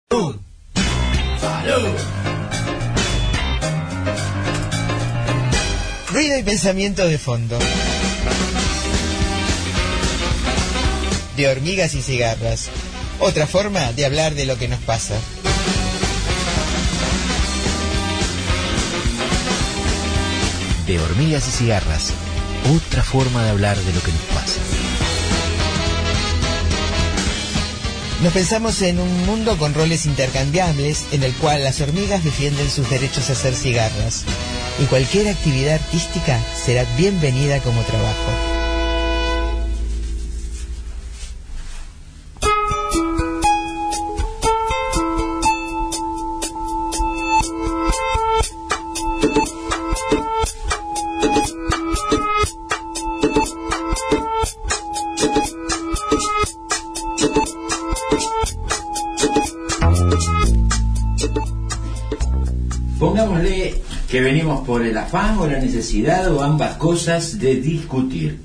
Salud. Ruido y pensamiento de fondo. De hormigas y cigarras. Otra forma de hablar de lo que nos pasa. De hormigas y cigarras. Otra forma de hablar de lo que nos pasa. Nos pensamos en un mundo con roles intercambiables en el cual las hormigas defienden sus derechos a hacer cigarras y cualquier actividad artística será bienvenida como trabajo. Pongámosle que venimos por el afán o la necesidad o ambas cosas de discutir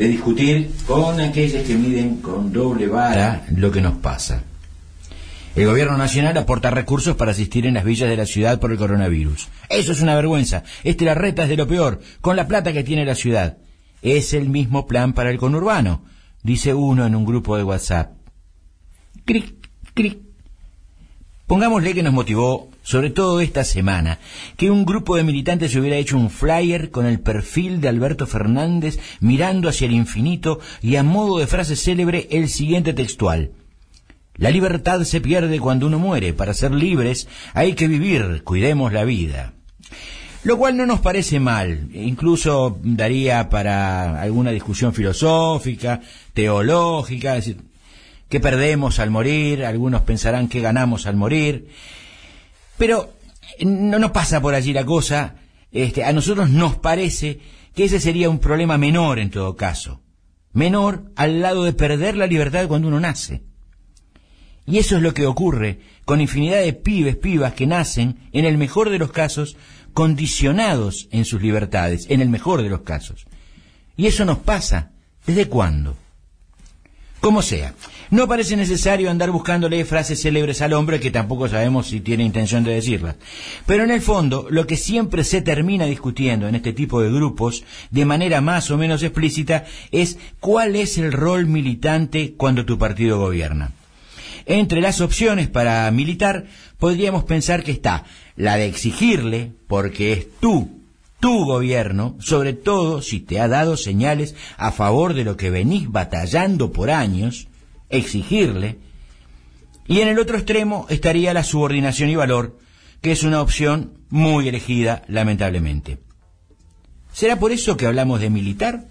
con aquellos que miden con doble vara lo que nos pasa. El gobierno nacional aporta recursos para asistir en las villas de la ciudad por el coronavirus. Eso es una vergüenza. La reta es de lo peor, con la plata que tiene la ciudad. Es el mismo plan para el conurbano, dice uno en un grupo de WhatsApp. Cric, cric. Pongámosle que nos motivó, sobre todo esta semana, que un grupo de militantes hubiera hecho un flyer con el perfil de Alberto Fernández mirando hacia el infinito y a modo de frase célebre el siguiente textual: la libertad se pierde cuando uno muere, para ser libres hay que vivir, cuidemos la vida. Lo cual no nos parece mal, incluso daría para alguna discusión filosófica, teológica, es decir, ¿qué perdemos al morir? Algunos pensarán qué ganamos al morir. Pero no nos pasa por allí la cosa. A nosotros nos parece que ese sería un problema menor en todo caso. Menor al lado de perder la libertad cuando uno nace. Y eso es lo que ocurre con infinidad de pibas que nacen, en el mejor de los casos, condicionados en sus libertades, en el mejor de los casos. Y eso nos pasa. ¿Desde cuándo? Como sea, no parece necesario andar buscándole frases célebres al hombre que tampoco sabemos si tiene intención de decirlas. Pero en el fondo, lo que siempre se termina discutiendo en este tipo de grupos, de manera más o menos explícita, es cuál es el rol militante cuando tu partido gobierna. Entre las opciones para militar, podríamos pensar que está la de exigirle, porque es tu gobierno, sobre todo si te ha dado señales a favor de lo que venís batallando por años, exigirle. Y en el otro extremo estaría la subordinación y valor, que es una opción muy elegida, lamentablemente. ¿Será por eso que hablamos de militar?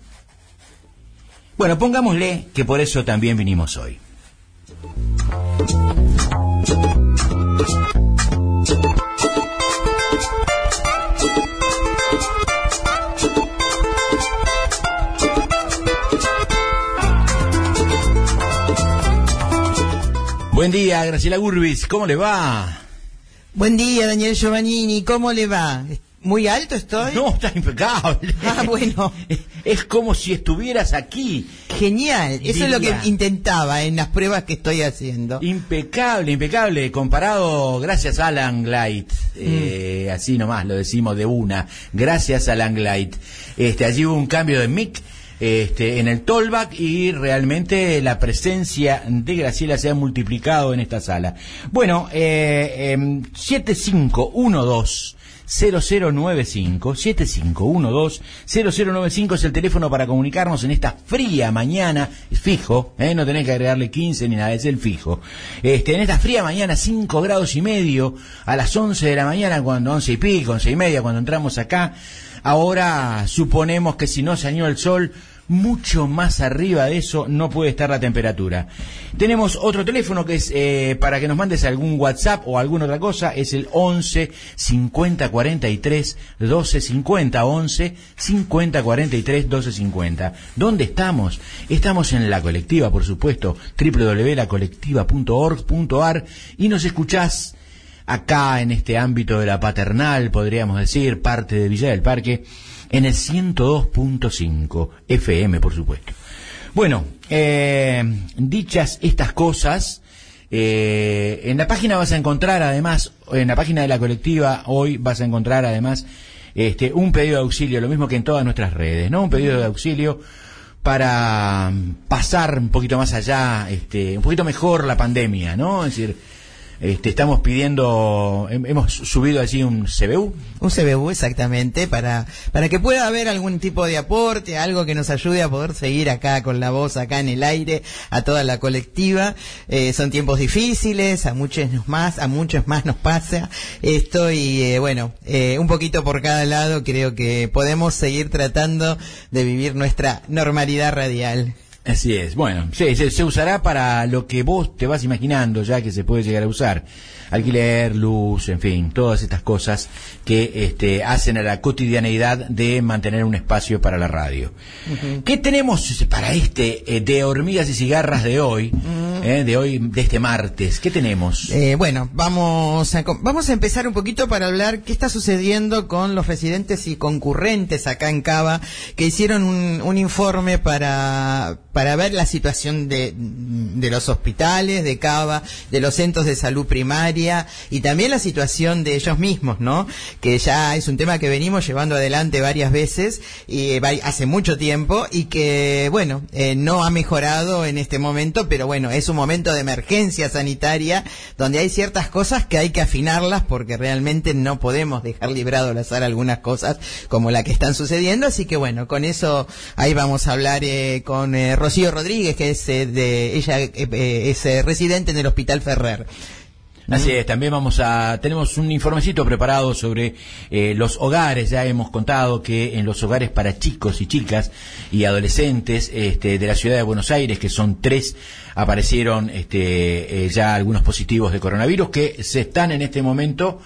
Bueno, pongámosle que por eso también vinimos hoy. Buen día, Graciela Gurbis, ¿cómo le va? Buen día, Daniel Giovannini, ¿cómo le va? ¿Muy alto estoy? No, está impecable. Ah, bueno. Es como si estuvieras aquí. Genial, eso es lo que intentaba en las pruebas que estoy haciendo. Impecable, impecable, comparado, gracias a Alan Light, así nomás lo decimos de una, gracias a Alan Light. Allí hubo un cambio de mic en el tollback y realmente la presencia de Graciela se ha multiplicado en esta sala. Bueno, 7512-0095 es el teléfono para comunicarnos en esta fría mañana, fijo, no tenés que agregarle 15 ni nada, es el fijo. En esta fría mañana, 5 grados y medio, a las 11 de la mañana, cuando 11 y pico, 11 y media, cuando entramos acá. Ahora suponemos que si no salió el sol, mucho más arriba de eso no puede estar la temperatura. Tenemos otro teléfono que es para que nos mandes algún WhatsApp o alguna otra cosa, es el 11 50 43 12 50, 11 50 43 12 50. ¿Dónde estamos? Estamos en La Colectiva, por supuesto, www.lacolectiva.org.ar, y nos escuchás acá en este ámbito de la paternal, podríamos decir, parte de Villa del Parque, en el 102.5 FM, por supuesto. Bueno, dichas estas cosas, En la página vas a encontrar además, en la página de la colectiva hoy vas a encontrar además un pedido de auxilio, lo mismo que en todas nuestras redes, ¿no? Un pedido de auxilio para pasar un poquito más allá, un poquito mejor la pandemia, ¿no? Es decir, estamos pidiendo, hemos subido allí un CBU. Un CBU, exactamente, para que pueda haber algún tipo de aporte, algo que nos ayude a poder seguir acá con la voz, acá en el aire, a toda la colectiva. Son tiempos difíciles, a muchos más nos pasa esto y un poquito por cada lado creo que podemos seguir tratando de vivir nuestra normalidad radial. Así es, bueno, se usará para lo que vos te vas imaginando ya que se puede llegar a usar. Alquiler, luz, en fin, todas estas cosas que hacen a la cotidianeidad de mantener un espacio para la radio. Uh-huh. ¿Qué tenemos para de Hormigas y Cigarras de hoy, de este martes? ¿Qué tenemos? Vamos a empezar un poquito para hablar qué está sucediendo con los residentes y concurrentes acá en Cava, que hicieron un informe para ver la situación de los hospitales de Cava, de los centros de salud primaria y también la situación de ellos mismos, ¿no? Que ya es un tema que venimos llevando adelante varias veces y hace mucho tiempo y que, no ha mejorado en este momento, pero es un momento de emergencia sanitaria donde hay ciertas cosas que hay que afinarlas porque realmente no podemos dejar librado al azar algunas cosas como la que están sucediendo, así que con eso ahí vamos a hablar con Rocío Rodríguez, que es ella es residente en el Hospital Ferrer. Así es, también tenemos un informecito preparado sobre los hogares. Ya hemos contado que en los hogares para chicos y chicas y adolescentes de la ciudad de Buenos Aires, que son 3, aparecieron ya algunos positivos de coronavirus que se están en este momento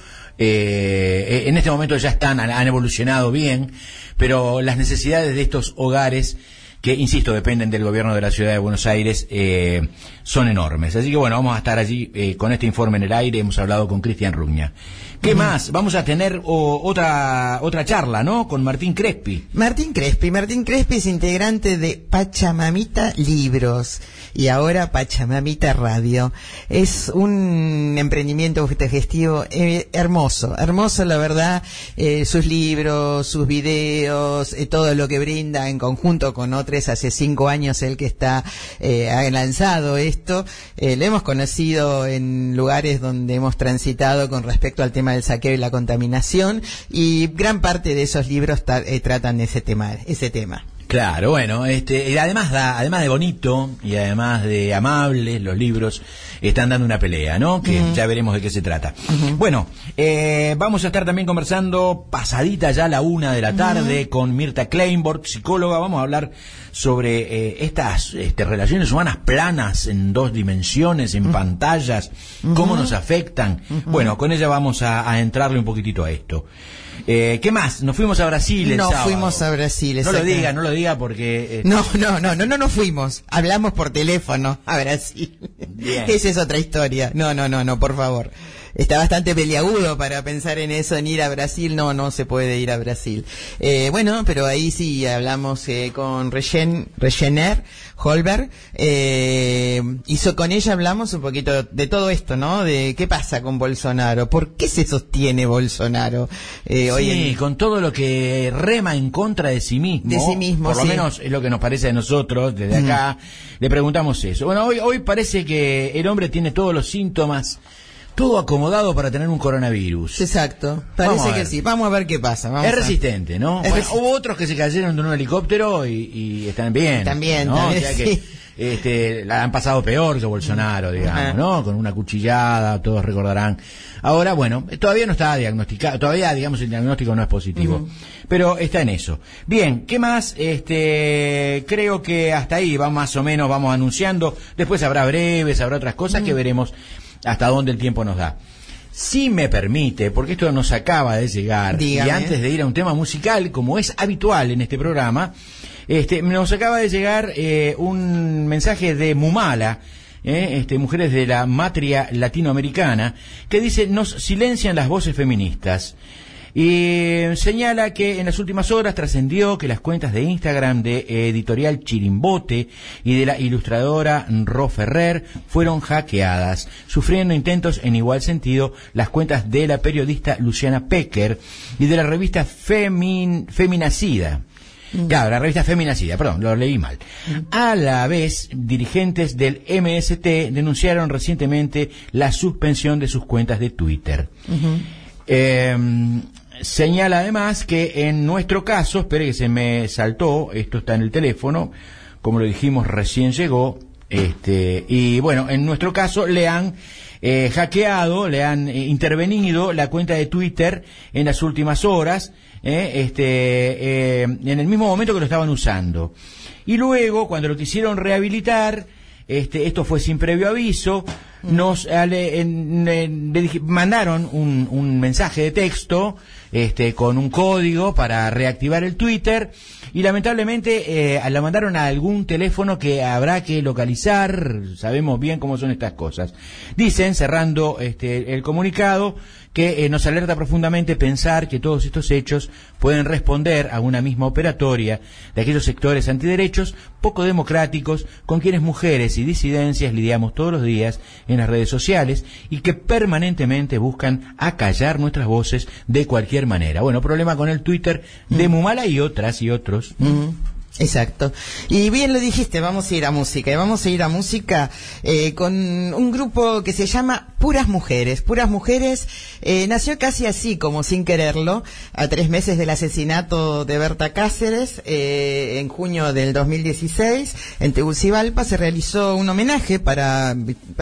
ya han evolucionado bien, pero las necesidades de estos hogares, que, insisto, dependen del gobierno de la ciudad de Buenos Aires, son enormes. Así que vamos a estar allí con este informe en el aire. Hemos hablado con Cristian Rugna. ¿Qué más? Vamos a tener otra charla, ¿no? Con Martín Crespi. Martín Crespi es integrante de Pachamamita Libros y ahora Pachamamita Radio. Es un emprendimiento autogestivo hermoso la verdad. Sus libros, sus videos, todo lo que brinda en conjunto con otros. Hace 5 años él que ha lanzado esto. Lo hemos conocido en lugares donde hemos transitado con respecto al tema del saqueo y la contaminación, y gran parte de esos libros tratan ese tema. Claro, y además de bonito y además de amables, los libros están dando una pelea, ¿no? Que ya veremos de qué se trata. Vamos a estar también conversando pasadita ya la 1 de la tarde con Mirta Kleinborg, psicóloga. Vamos a hablar sobre estas relaciones humanas planas en 2 dimensiones, en pantallas, cómo nos afectan. Con ella vamos a entrarle un poquitito a esto. ¿Qué más? Nos fuimos a Brasil el sábado. Fuimos a Brasil. No lo diga porque... No nos fuimos. Hablamos por teléfono a Brasil. Bien. Esa es otra historia. No, por favor. Está bastante peliagudo para pensar en eso, en ir a Brasil. No se puede ir a Brasil. Pero ahí sí hablamos con Regener Holberg. Con ella hablamos un poquito de todo esto, ¿no? De qué pasa con Bolsonaro. ¿Por qué se sostiene Bolsonaro? Con todo lo que rema en contra de sí mismo. Por lo menos es lo que nos parece a nosotros desde acá. Le preguntamos eso. Hoy parece que el hombre tiene todos los síntomas, todo acomodado para tener un coronavirus. Exacto, parece que sí. Vamos a ver qué pasa. Es resistente, ¿no? Hubo otros que se cayeron de un helicóptero y están bien. También, ¿no? también, o sea que la han pasado peor que Bolsonaro, digamos, ¿no? Con una cuchillada, todos recordarán. Ahora, todavía no está diagnosticado, todavía, digamos, el diagnóstico no es positivo, pero está en eso. Bien, ¿qué más? Creo que hasta ahí más o menos vamos anunciando. Después habrá breves, habrá otras cosas que veremos hasta dónde el tiempo nos da. Si me permite, porque esto nos acaba de llegar, dígame. Y antes de ir a un tema musical, como es habitual en este programa, nos acaba de llegar un mensaje de Mumala, mujeres de la matria latinoamericana, que dice: nos silencian las voces feministas. Y señala que en las últimas horas trascendió que las cuentas de Instagram de Editorial Chirimbote y de la ilustradora Ro Ferrer fueron hackeadas, sufriendo intentos en igual sentido las cuentas de la periodista Luciana Pecker y de la revista Feminacida. Claro, la revista Feminacida, perdón, lo leí mal. A la vez, dirigentes del MST denunciaron recientemente la suspensión de sus cuentas de Twitter. Señala además que en nuestro caso, espere que se me saltó, esto está en el teléfono, como lo dijimos recién llegó, y bueno, en nuestro caso le han hackeado, le han intervenido la cuenta de Twitter en las últimas horas, en el mismo momento que lo estaban usando. Y luego, cuando lo quisieron rehabilitar, esto fue sin previo aviso, nos mandaron un mensaje de texto con un código para reactivar el Twitter y lamentablemente la mandaron a algún teléfono que habrá que localizar. Sabemos bien cómo son estas cosas. Dicen, cerrando el comunicado, que nos alerta profundamente pensar que todos estos hechos pueden responder a una misma operatoria de aquellos sectores antiderechos poco democráticos con quienes mujeres y disidencias lidiamos todos los días en las redes sociales y que permanentemente buscan acallar nuestras voces de cualquier manera. Bueno, problema con el Twitter de Mumala y otras y otros. Exacto. Y bien lo dijiste, vamos a ir a música. Y vamos a ir a música con un grupo que se llama Puras Mujeres. Puras Mujeres nació casi así, como sin quererlo, a 3 meses del asesinato de Berta Cáceres. En junio del 2016, en Tegucigalpa, se realizó un homenaje para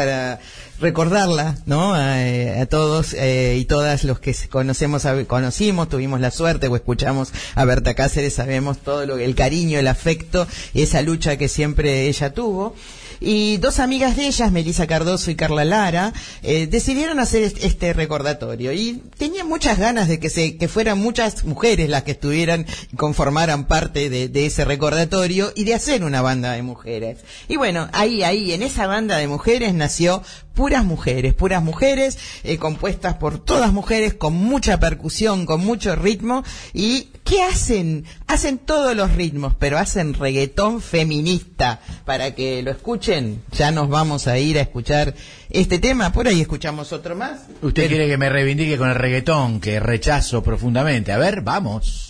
recordarla, ¿no? A todos y todas los que conocimos, tuvimos la suerte o escuchamos a Berta Cáceres, sabemos todo el cariño, el afecto y esa lucha que siempre ella tuvo. Y 2 amigas de ellas, Melissa Cardoso y Carla Lara, decidieron hacer este recordatorio y tenían muchas ganas de que fueran muchas mujeres las que estuvieran y conformaran parte de ese recordatorio y de hacer una banda de mujeres. Y bueno, ahí en esa banda de mujeres nació Puras Mujeres, compuestas por todas mujeres, con mucha percusión, con mucho ritmo. ¿Y qué hacen? Hacen todos los ritmos, pero hacen reggaetón feminista. Para que lo escuchen, ya nos vamos a ir a escuchar este tema. Por ahí escuchamos otro más. ¿Usted quiere que me reivindique con el reggaetón, que rechazo profundamente? A ver, vamos.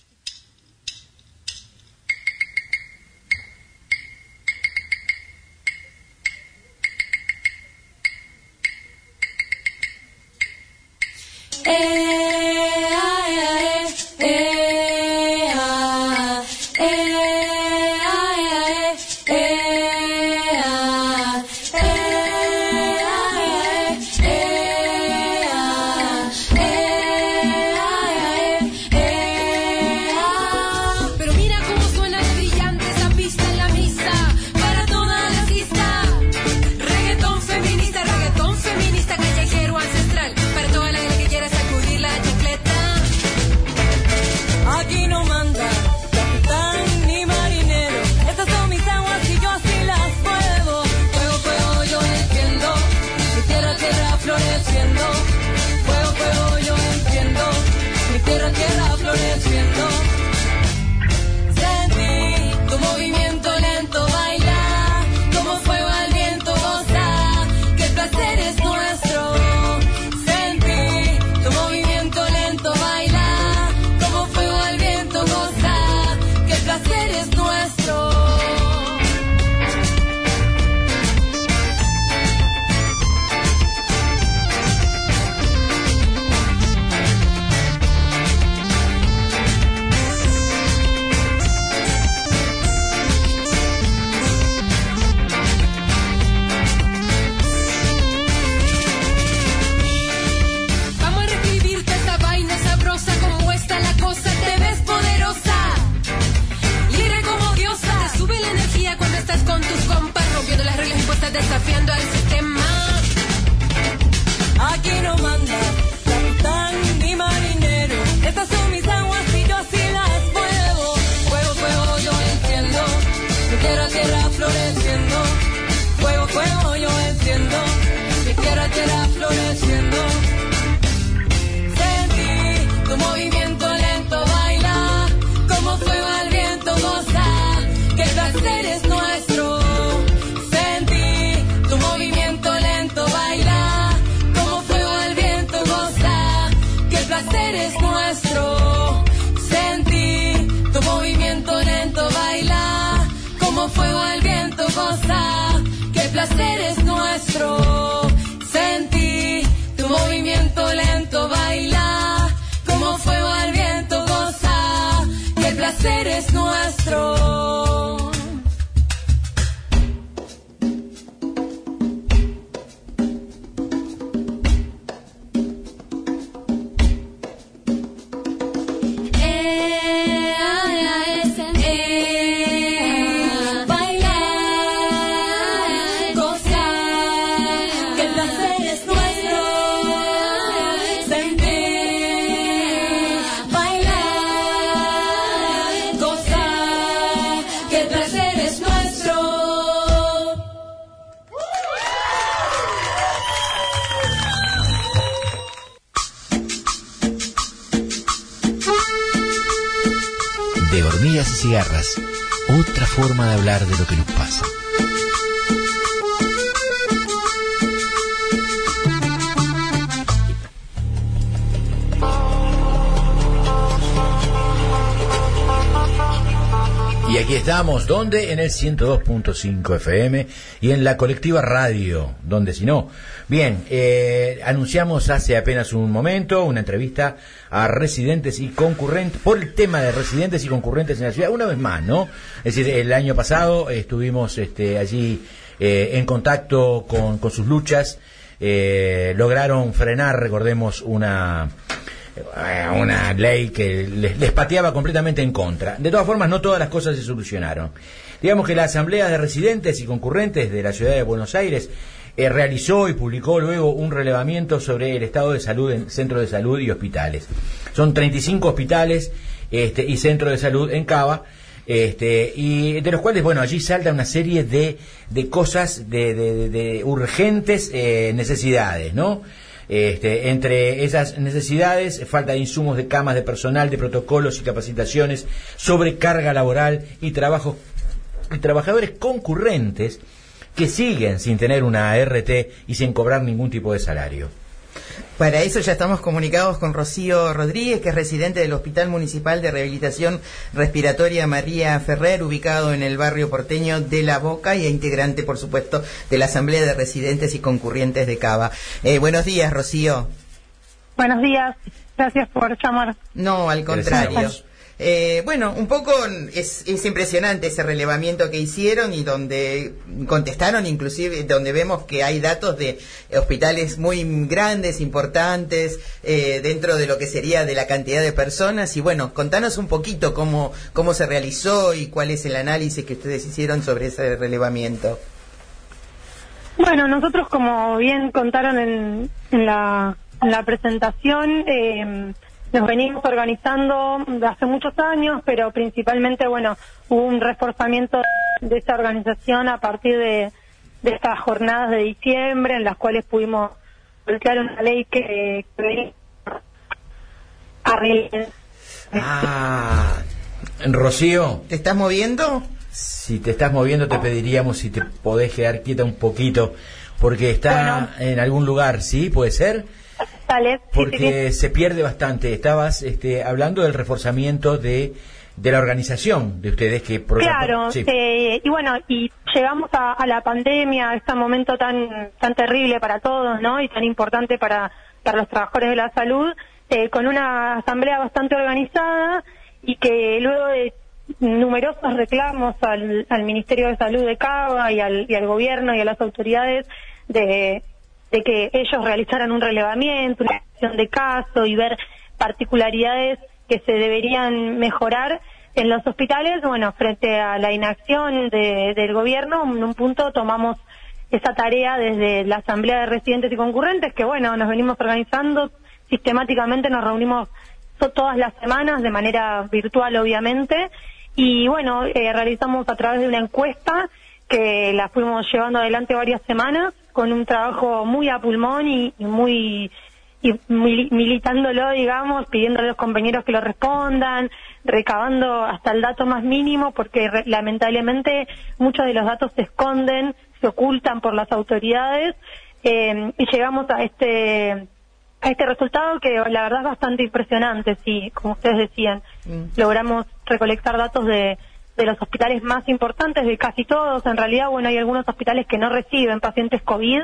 Reggaetón feminista, callejero ancestral, para toda la que quiera sacudir la placer es nuestro. Sentí tu movimiento lento, baila como fuego al viento, goza, que el placer es nuestro. Sentí tu movimiento lento, baila como fuego al viento, goza, que el placer es nuestro. De hormigas y cigarras, otra forma de hablar de lo que nos pasa. Y aquí estamos, ¿dónde? En el 102.5 FM y en la colectiva radio, ¿dónde si no? Bien, anunciamos hace apenas un momento una entrevista a residentes y concurrentes, por el tema de residentes y concurrentes en la ciudad, una vez más, ¿no? Es decir, el año pasado estuvimos allí en contacto con sus luchas, lograron frenar, recordemos, una ley que les pateaba completamente en contra. De todas formas, no todas las cosas se solucionaron. Digamos que la Asamblea de Residentes y Concurrentes de la Ciudad de Buenos Aires realizó y publicó luego un relevamiento sobre el estado de salud en centros de salud y hospitales. Son 35 hospitales y centros de salud en Cava, y de los cuales, bueno, allí salta una serie de cosas, de urgentes necesidades, ¿no? Entre esas necesidades, falta de insumos, de camas, de personal, de protocolos y capacitaciones, sobrecarga laboral y trabajadores concurrentes que siguen sin tener una ART y sin cobrar ningún tipo de salario. Para eso ya estamos comunicados con Rocío Rodríguez, que es residente del Hospital Municipal de Rehabilitación Respiratoria María Ferrer, ubicado en el barrio porteño de La Boca, y integrante, por supuesto, de la Asamblea de Residentes y Concurrentes de Cava. Buenos días, Rocío. Buenos días, gracias por llamar. No, al contrario. Bueno, un poco es impresionante ese relevamiento que hicieron y donde contestaron, inclusive donde vemos que hay datos de hospitales muy grandes, importantes, dentro de lo que sería de la cantidad de personas. Y bueno, contanos un poquito cómo se realizó y cuál es el análisis que ustedes hicieron sobre ese relevamiento. Bueno, nosotros, como bien contaron en la presentación, nos venimos organizando hace muchos años, pero principalmente, bueno, hubo un reforzamiento de esta organización a partir de estas jornadas de diciembre, en las cuales pudimos voltear una ley que Rocío, ¿te estás moviendo? Si te estás moviendo, te pediríamos si te podés quedar quieta un poquito, porque está en algún lugar, ¿sí? ¿Puede ser? Dale, porque sí. Se pierde bastante. Estabas hablando del reforzamiento de la organización de ustedes, que por claro, ejemplo, sí. Y bueno, y llegamos a la pandemia, a este momento tan terrible para todos, ¿no? Y tan importante para los trabajadores de la salud, con una asamblea bastante organizada, y que luego de numerosos reclamos al Ministerio de Salud de Cava y al gobierno y a las autoridades de que ellos realizaran un relevamiento, una gestión de caso y ver particularidades que se deberían mejorar en los hospitales. Bueno, frente a la inacción del gobierno, en un punto tomamos esa tarea desde la Asamblea de Residentes y Concurrentes, que bueno, nos venimos organizando sistemáticamente, nos reunimos todas las semanas de manera virtual, obviamente, y bueno, realizamos a través de una encuesta que la fuimos llevando adelante varias semanas, con un trabajo muy a pulmón y militándolo, digamos, pidiéndole a los compañeros que lo respondan, recabando hasta el dato más mínimo, porque lamentablemente muchos de los datos se esconden, se ocultan por las autoridades, y llegamos a este a este resultado que la verdad es bastante impresionante, sí, como ustedes decían. Logramos recolectar datos de los hospitales más importantes, de casi todos. En realidad, bueno, hay algunos hospitales que no reciben pacientes COVID,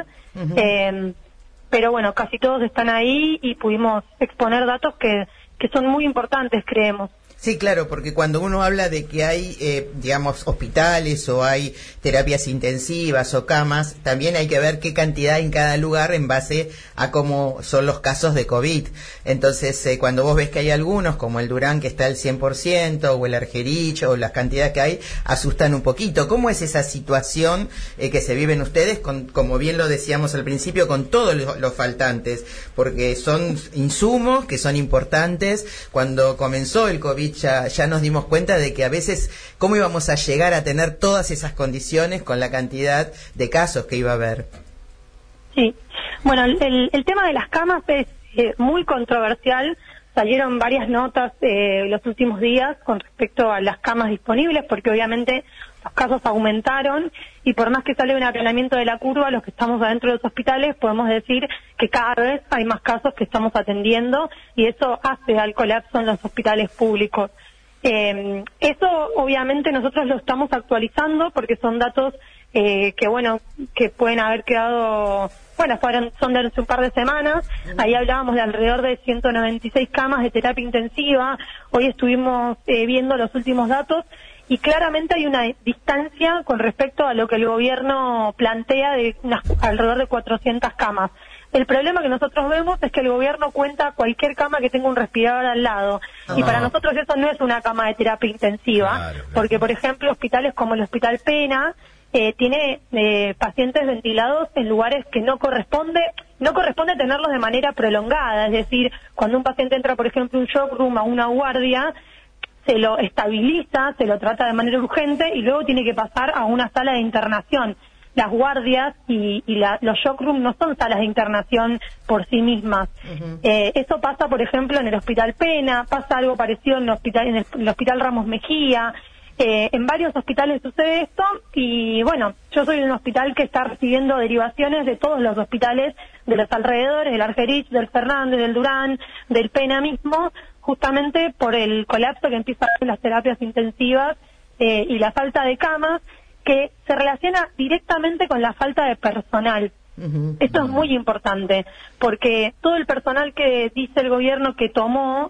pero bueno, casi todos están ahí y pudimos exponer datos que son muy importantes, creemos. Sí, claro, porque cuando uno habla de que hay, digamos, hospitales o hay terapias intensivas o camas, también hay que ver qué cantidad en cada lugar en base a cómo son los casos de COVID. Entonces, cuando vos ves que hay algunos, como el Durán, que está al 100%, o el Argerich, o las cantidades que hay, asustan un poquito. ¿Cómo es esa situación que se viven ustedes, como bien lo decíamos al principio, con todos los faltantes? Porque son insumos que son importantes. Cuando comenzó el COVID, ya nos dimos cuenta de que a veces cómo íbamos a llegar a tener todas esas condiciones con la cantidad de casos que iba a haber. Sí, bueno, el tema de las camas es muy controversial. Salieron varias notas los últimos días con respecto a las camas disponibles, porque obviamente los casos aumentaron y por más que sale un aplanamiento de la curva, los que estamos adentro de los hospitales podemos decir que cada vez hay más casos que estamos atendiendo y eso hace al colapso en los hospitales públicos. Eso obviamente nosotros lo estamos actualizando porque son datos que pueden haber quedado, son de hace un par de semanas. Ahí hablábamos de alrededor de 196 camas de terapia intensiva. Hoy estuvimos viendo los últimos datos y claramente hay una distancia con respecto a lo que el gobierno plantea de alrededor de 400 camas. El problema que nosotros vemos es que el gobierno cuenta cualquier cama que tenga un respirador al lado. Y para nosotros eso no es una cama de terapia intensiva, porque por ejemplo hospitales como el Hospital Pena tiene pacientes ventilados en lugares que no corresponde tenerlos de manera prolongada. Es decir, cuando un paciente entra por ejemplo a un shock room, a una guardia, se lo estabiliza, se lo trata de manera urgente y luego tiene que pasar a una sala de internación. Las guardias y los shock rooms no son salas de internación por sí mismas. Eso pasa, por ejemplo, en el Hospital Pena, pasa algo parecido en el Hospital Ramos Mejía. En varios hospitales sucede esto y bueno, yo soy de un hospital que está recibiendo derivaciones de todos los hospitales de los alrededores, del Argerich, del Fernández, del Durán, del Pena mismo, justamente por el colapso que empieza en las terapias intensivas y la falta de camas, que se relaciona directamente con la falta de personal. Esto es muy importante, porque todo el personal que dice el gobierno que tomó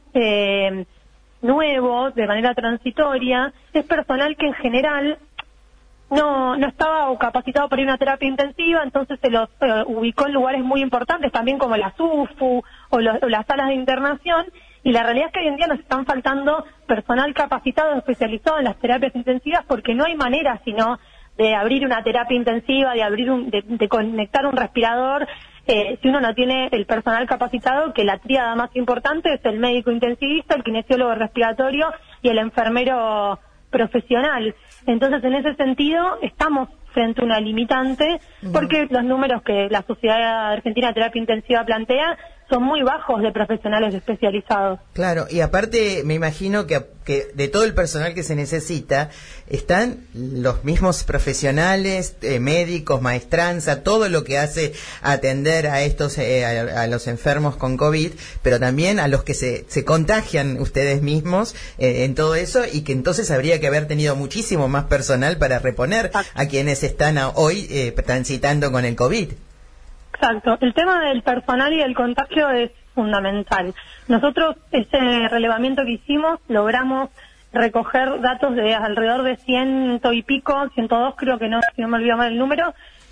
nuevo, de manera transitoria, es personal que en general no estaba capacitado para ir a una terapia intensiva, entonces se los ubicó en lugares muy importantes, también como la SUFU o las salas de internación, y la realidad es que hoy en día nos están faltando personal capacitado, especializado en las terapias intensivas, porque no hay manera sino de abrir una terapia intensiva, de conectar un respirador, si uno no tiene el personal capacitado, que la tríada más importante es el médico intensivista, el kinesiólogo respiratorio y el enfermero profesional. Entonces, en ese sentido, estamos frente a una limitante, porque los números que la Sociedad Argentina de Terapia Intensiva plantea son muy bajos de profesionales especializados. Claro, y aparte me imagino que de todo el personal que se necesita, están los mismos profesionales, médicos, maestranza, todo lo que hace atender a estos a los enfermos con COVID, pero también a los que se contagian ustedes mismos en todo eso, y que entonces habría que haber tenido muchísimo más personal para reponer a quienes están hoy transitando con el COVID. Exacto. El tema del personal y del contagio es fundamental. Nosotros, ese relevamiento que hicimos, logramos recoger datos de alrededor de 100 y pico, 102 creo que no, si no me olvido mal el número,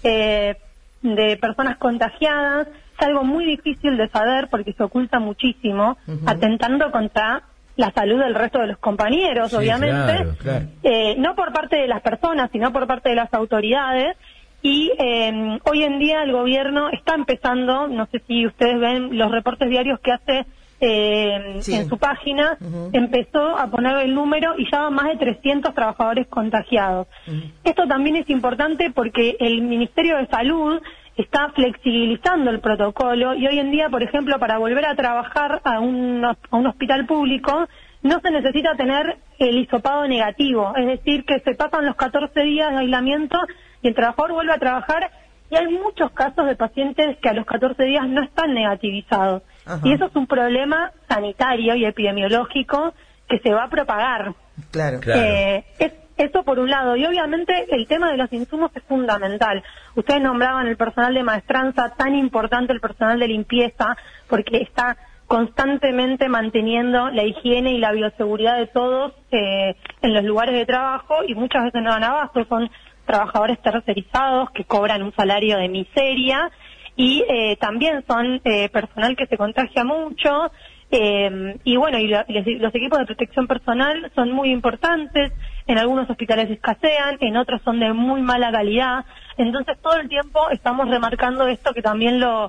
de personas contagiadas. Es algo muy difícil de saber porque se oculta muchísimo, atentando contra la salud del resto de los compañeros, sí, obviamente. Claro. No por parte de las personas, sino por parte de las autoridades. Y hoy en día el gobierno está empezando, no sé si ustedes ven los reportes diarios que hace en su página, empezó a poner el número y ya van más de 300 trabajadores contagiados. Esto también es importante porque el Ministerio de Salud está flexibilizando el protocolo y hoy en día, por ejemplo, para volver a trabajar a un hospital público, no se necesita tener el hisopado negativo, es decir, que se pasan los 14 días de aislamiento y el trabajador vuelve a trabajar, y hay muchos casos de pacientes que a los 14 días no están negativizados. Ajá. Y eso es un problema sanitario y epidemiológico que se va a propagar. Claro. Eso por un lado, y obviamente el tema de los insumos es fundamental. Ustedes nombraban el personal de maestranza, tan importante el personal de limpieza, porque está constantemente manteniendo la higiene y la bioseguridad de todos en los lugares de trabajo, y muchas veces no dan abasto, son trabajadores tercerizados que cobran un salario de miseria, y también son personal que se contagia mucho, y bueno, y los equipos de protección personal son muy importantes. En algunos hospitales escasean, en otros son de muy mala calidad. Entonces todo el tiempo estamos remarcando esto que también lo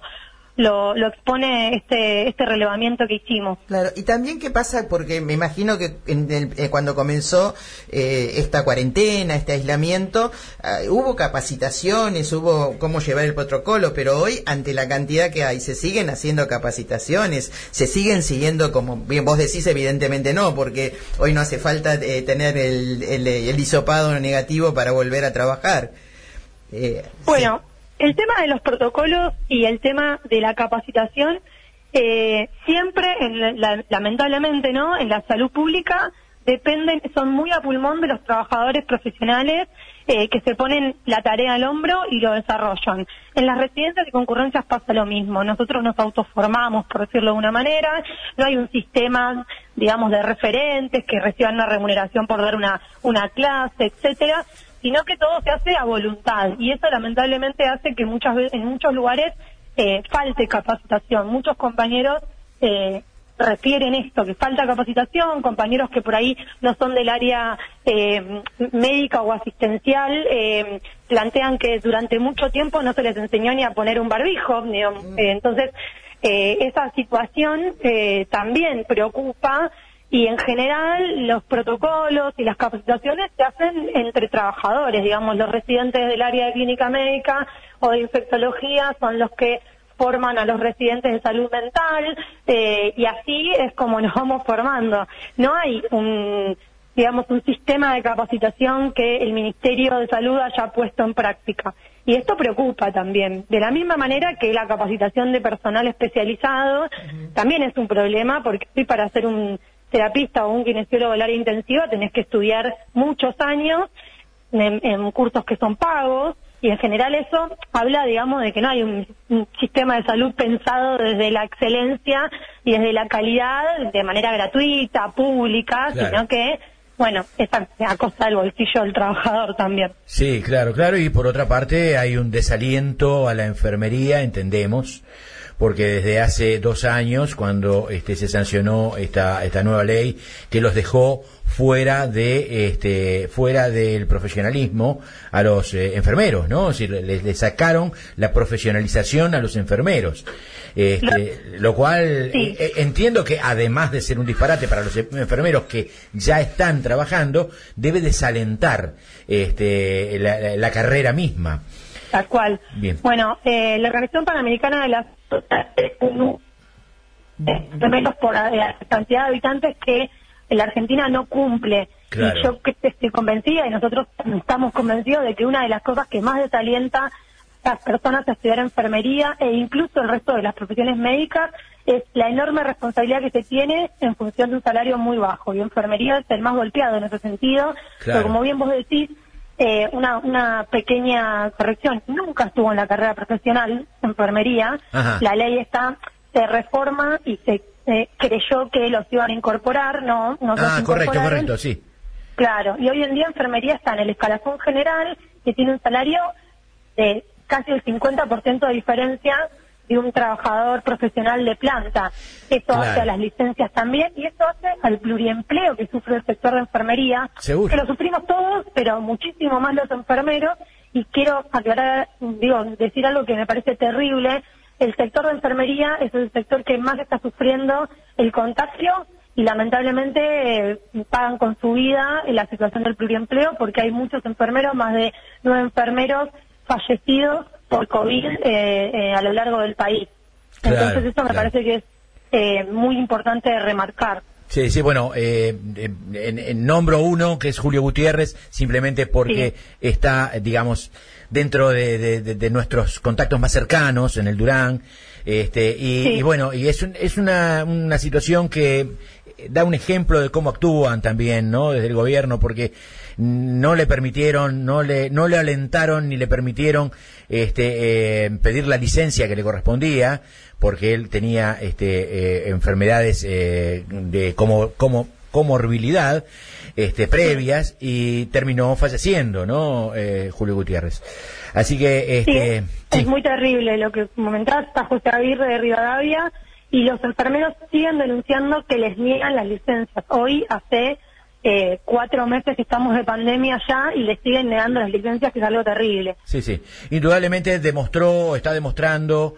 expone este relevamiento que hicimos. Claro, y también qué pasa, porque me imagino que cuando comenzó esta cuarentena, este aislamiento, hubo capacitaciones, hubo cómo llevar el protocolo, pero hoy, ante la cantidad que hay, se siguen haciendo capacitaciones, se siguen siguiendo, como bien vos decís, evidentemente no, porque hoy no hace falta tener el hisopado negativo para volver a trabajar. Bueno, sí. El tema de los protocolos y el tema de la capacitación, siempre, lamentablemente, ¿no? En la salud pública son muy a pulmón de los trabajadores profesionales que se ponen la tarea al hombro y lo desarrollan. En las residencias y concurrencias pasa lo mismo. Nosotros nos autoformamos, por decirlo de una manera. No hay un sistema, digamos, de referentes que reciban una remuneración por dar una clase, etcétera, sino que todo se hace a voluntad, y eso lamentablemente hace que en muchos lugares falte capacitación. Muchos compañeros refieren esto, que falta capacitación, compañeros que por ahí no son del área médica o asistencial, plantean que durante mucho tiempo no se les enseñó ni a poner un barbijo, entonces esa situación también preocupa. Y en general los protocolos y las capacitaciones se hacen entre trabajadores, digamos, los residentes del área de clínica médica o de infectología son los que forman a los residentes de salud mental, y así es como nos vamos formando. No hay un sistema de capacitación que el Ministerio de Salud haya puesto en práctica. Y esto preocupa también. De la misma manera que la capacitación de personal especializado también es un problema, porque hoy para hacer un terapista o un kinesiólogo del área intensiva tenés que estudiar muchos años en cursos que son pagos, y en general eso habla, digamos, de que no hay un sistema de salud pensado desde la excelencia y desde la calidad de manera gratuita, pública, claro, sino que, bueno, es a costa del bolsillo del trabajador también. Sí, claro, y por otra parte hay un desaliento a la enfermería, entendemos, porque desde hace 2 años, cuando se sancionó esta nueva ley que los dejó fuera del profesionalismo a los enfermeros, ¿no? Es decir, les sacaron la profesionalización a los enfermeros, lo cual sí, entiendo que además de ser un disparate para los enfermeros que ya están trabajando, debe desalentar la carrera misma. Tal cual. Bien. Bueno, la Organización Panamericana de la menos por la cantidad de habitantes que la Argentina no cumple. Claro. Y yo estoy convencida, y nosotros estamos convencidos, de que una de las cosas que más desalienta a las personas a estudiar enfermería, e incluso el resto de las profesiones médicas, es la enorme responsabilidad que se tiene en función de un salario muy bajo. Y enfermería es el más golpeado en ese sentido. Claro. Pero como bien vos decís, una pequeña corrección: nunca estuvo en la carrera profesional enfermería. Ajá. La ley se reforma y se creyó que los iban a incorporar, no se correcto, sí. Claro, y hoy en día enfermería está en el escalafón general, que tiene un salario de casi el 50% de diferencia de un trabajador profesional de planta. Eso Claro. hace a las licencias también, y eso hace al pluriempleo que sufre el sector de enfermería. Seguro. Que lo sufrimos todos, pero muchísimo más los enfermeros. Y quiero aclarar, decir algo que me parece terrible: el sector de enfermería es el sector que más está sufriendo el contagio, y lamentablemente pagan con su vida en la situación del pluriempleo, porque hay muchos enfermeros, más de 9 enfermeros fallecidos por COVID a lo largo del país. Claro, Entonces eso me parece que es muy importante remarcar. Sí, bueno, nombro uno, que es Julio Gutiérrez, simplemente porque sí, está, digamos, dentro de nuestros contactos más cercanos en el Durán. Y bueno, y es una situación que da un ejemplo de cómo actúan también, ¿no? Desde el gobierno, porque no le permitieron, no le alentaron ni le permitieron pedir la licencia que le correspondía, porque él tenía enfermedades de comorbilidad previas, y terminó falleciendo, ¿no? Julio Gutiérrez. Así que es muy terrible lo que comentabas. Está José Aguirre de Rivadavia, y los enfermeros siguen denunciando que les niegan las licencias. Hoy hace 4 meses que estamos de pandemia ya y les siguen negando las licencias, que es algo terrible. Sí. Indudablemente está demostrando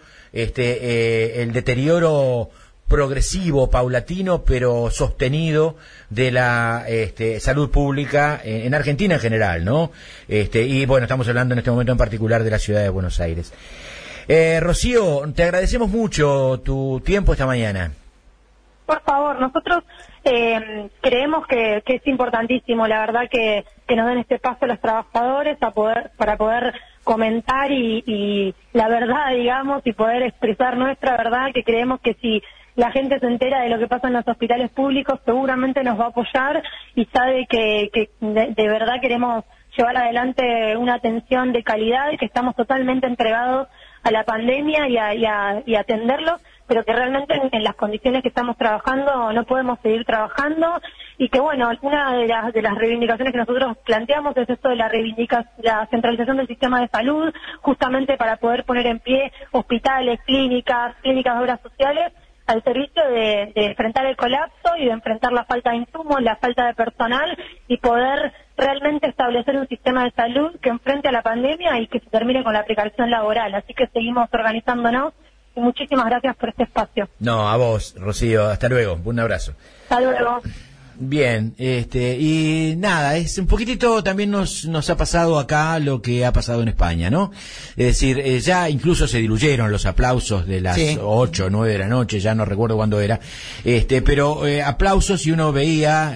el deterioro progresivo, paulatino, pero sostenido de la salud pública en Argentina en general, ¿no? Y bueno, estamos hablando en este momento en particular de la ciudad de Buenos Aires. Rocío, te agradecemos mucho tu tiempo esta mañana. Por favor, nosotros creemos que es importantísimo, la verdad, que nos den este paso a los trabajadores para poder comentar y la verdad, digamos, y poder expresar nuestra verdad, que creemos que si la gente se entera de lo que pasa en los hospitales públicos, seguramente nos va a apoyar y sabe que de verdad queremos llevar adelante una atención de calidad y que estamos totalmente entregados a la pandemia y a atenderlos, pero que realmente en las condiciones que estamos trabajando no podemos seguir trabajando, y que bueno, una de las reivindicaciones que nosotros planteamos es esto de la centralización del sistema de salud, justamente para poder poner en pie hospitales, clínicas de obras sociales al servicio de enfrentar el colapso y de enfrentar la falta de insumos, la falta de personal, y poder realmente establecer un sistema de salud que enfrente a la pandemia y que se termine con la precarización laboral. Así que seguimos organizándonos, y muchísimas gracias por este espacio. No, a vos, Rocío, hasta luego, un abrazo. Hasta luego. Bien, y nada, es un poquitito también nos ha pasado acá lo que ha pasado en España, ¿no? Es decir, ya incluso se diluyeron los aplausos de las 8 o 9 de la noche, ya no recuerdo cuándo era, pero aplausos, y uno veía,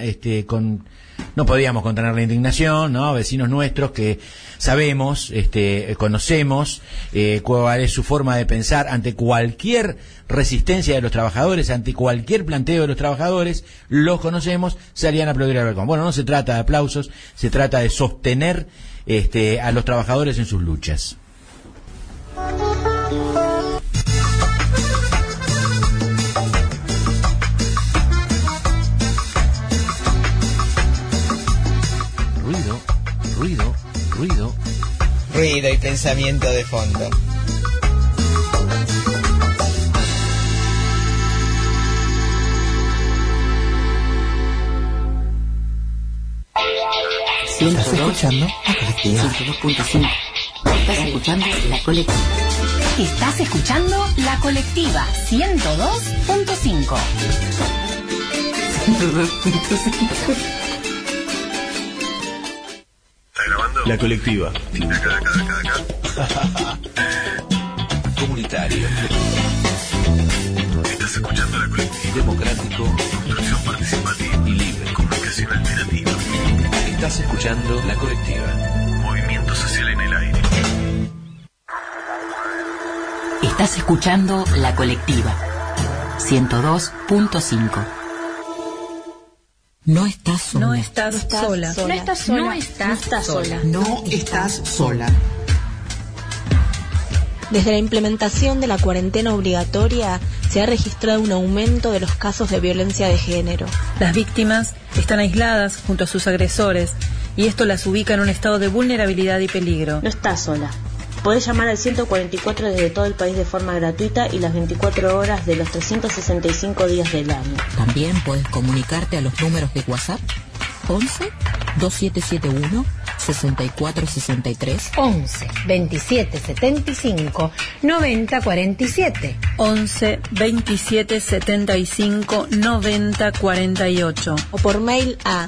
no podíamos contener la indignación, ¿no? Vecinos nuestros que sabemos, conocemos cuál es su forma de pensar ante cualquier resistencia de los trabajadores, ante cualquier planteo de los trabajadores, los conocemos, salían a aplaudir al balcón. Bueno, no se trata de aplausos, se trata de sostener a los trabajadores en sus luchas. Ruido y pensamiento de fondo. ¿Estás escuchando? 102.5. Estás escuchando La Colectiva. Estás escuchando La Colectiva 102.5. 102.5. La Colectiva. Comunitario. Estás escuchando La Colectiva. Democrático. Construcción participativa y libre. Comunicación alternativa. Estás escuchando La Colectiva. Movimiento social en el aire. Estás escuchando La Colectiva 102.5. No estás sola. No estás sola. No estás sola. No estás sola. No estás sola. Desde la implementación de la cuarentena obligatoria se ha registrado un aumento de los casos de violencia de género. Las víctimas están aisladas junto a sus agresores y esto las ubica en un estado de vulnerabilidad y peligro. No estás sola. Podés llamar al 144 desde todo el país de forma gratuita y las 24 horas de los 365 días del año. También puedes comunicarte a los números de WhatsApp 11 2771 6463 11 27 75 90 47 11 27 75 90 48 o por mail a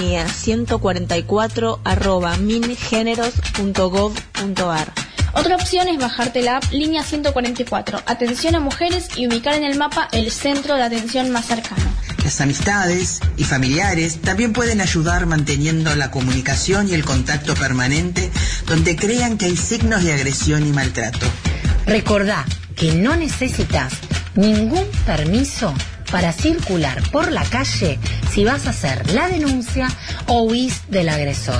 linea144@mingéneros.gov.ar. Otra opción es bajarte la app Línea 144, atención a mujeres, y ubicar en el mapa el centro de atención más cercano. Las amistades y familiares también pueden ayudar manteniendo la comunicación y el contacto permanente donde crean que hay signos de agresión y maltrato. Recordá, que no necesitas ningún permiso para circular por la calle si vas a hacer la denuncia o huís del agresor.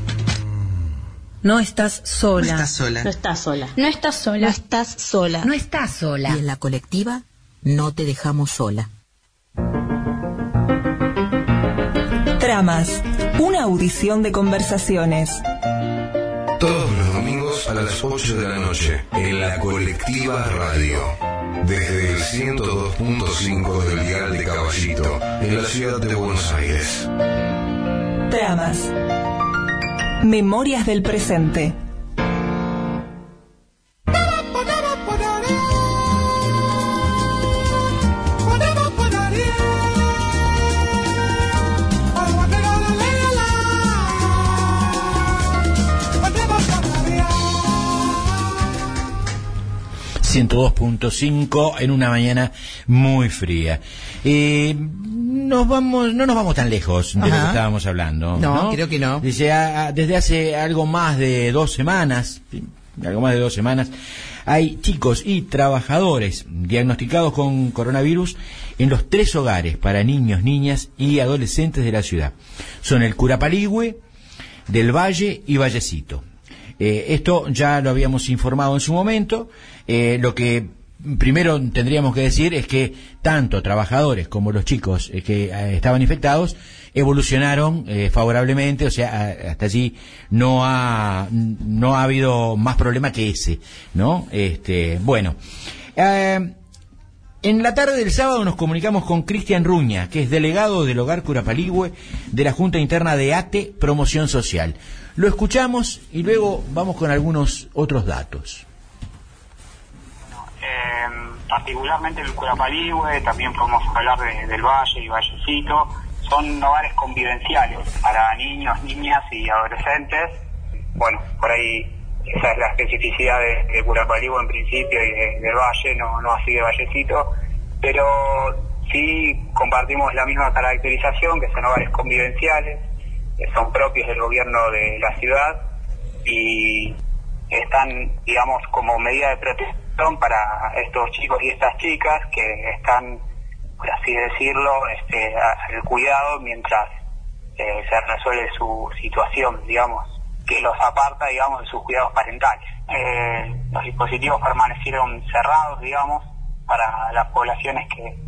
No estás sola. No estás sola. No estás sola. No estás sola. No estás sola. No estás sola. Y en la colectiva no te dejamos sola. Tramas, una audición de conversaciones. Todos los domingos a las 8 de la noche, en la Colectiva Radio. Desde el 102.5 del dial de Caballito, en la ciudad de Buenos Aires. Tramas. Memorias del presente. ...102.5 en una mañana muy fría. No nos vamos tan lejos de lo que estábamos hablando. No, creo que no. Dice, desde hace algo más de 2 semanas, hay chicos y trabajadores diagnosticados con coronavirus en los 3 hogares para niños, niñas y adolescentes de la ciudad. Son el Curapaligüe, del Valle y Vallecito. Esto ya lo habíamos informado en su momento. Lo que primero tendríamos que decir es que tanto trabajadores como los chicos que estaban infectados evolucionaron favorablemente, o sea, hasta allí no ha habido más problema que ese, ¿no? Bueno, en la tarde del sábado nos comunicamos con Cristian Ruña, que es delegado del Hogar Curapaligüe de la Junta Interna de ATE Promoción Social. Lo escuchamos y luego vamos con algunos otros datos. Particularmente el Curapaligüe, también podemos hablar del Valle y Vallecito, son hogares convivenciales para niños, niñas y adolescentes. Bueno, por ahí esa es la especificidad de Curapaligüe en principio y del Valle, no así de Vallecito, pero sí compartimos la misma caracterización, que son hogares convivenciales, que son propios del gobierno de la ciudad y están, digamos, como medida de protección para estos chicos y estas chicas que están, por así decirlo, al cuidado mientras se resuelve su situación, digamos, que los aparta, digamos, de sus cuidados parentales. Los dispositivos permanecieron cerrados, digamos, para las poblaciones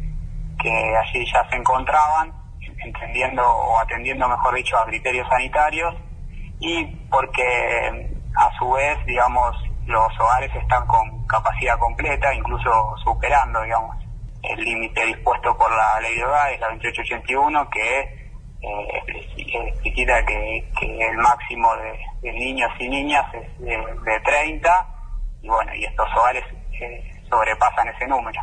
que allí ya se encontraban, entendiendo o atendiendo, mejor dicho, a criterios sanitarios, y porque a su vez, digamos, los hogares están con capacidad completa, incluso superando, digamos, el límite dispuesto por la ley de hogares, la 2881, que explicita que el máximo de niños y niñas es de 30, y bueno, y estos hogares sobrepasan ese número.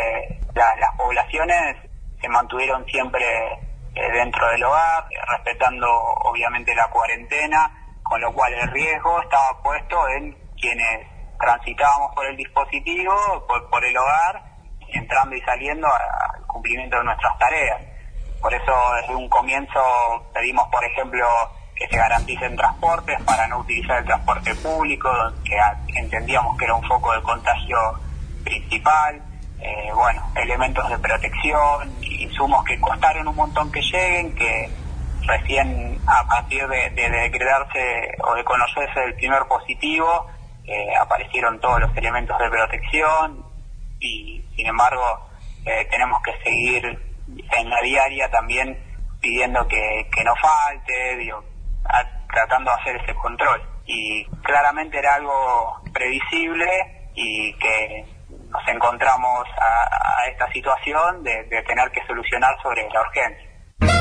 Las poblaciones se mantuvieron siempre dentro del hogar, respetando obviamente la cuarentena, con lo cual el riesgo estaba puesto en quienes transitábamos por el dispositivo, por el hogar, entrando y saliendo al cumplimiento de nuestras tareas. Por eso desde un comienzo pedimos, por ejemplo, que se garanticen transportes para no utilizar el transporte público, que entendíamos que era un foco de contagio principal. Bueno, elementos de protección, insumos que costaron un montón que lleguen, que recién a partir de decretarse o de conocerse el primer positivo, aparecieron todos los elementos de protección y sin embargo tenemos que seguir en la diaria también pidiendo que no falte, tratando de hacer ese control. Y claramente era algo previsible y que nos encontramos a esta situación de tener que solucionar sobre la urgencia.